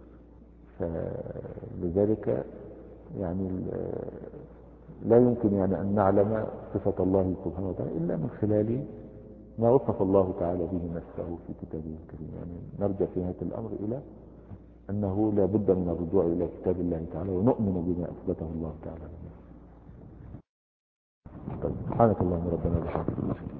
فلذلك يعني لا يمكن يعني أن نعلم صفة الله سبحانه وتعالى إلا من خلال ما وصف الله تعالى به نفسه في كتابه الكريم. يعني نرجع في نهاية الأمر إلى أنه لا بد من الرجوع إلى كتاب الله تعالى ونؤمن بما أثبته الله تعالى. طيب سبحانك اللهم ربنا وبحمدك.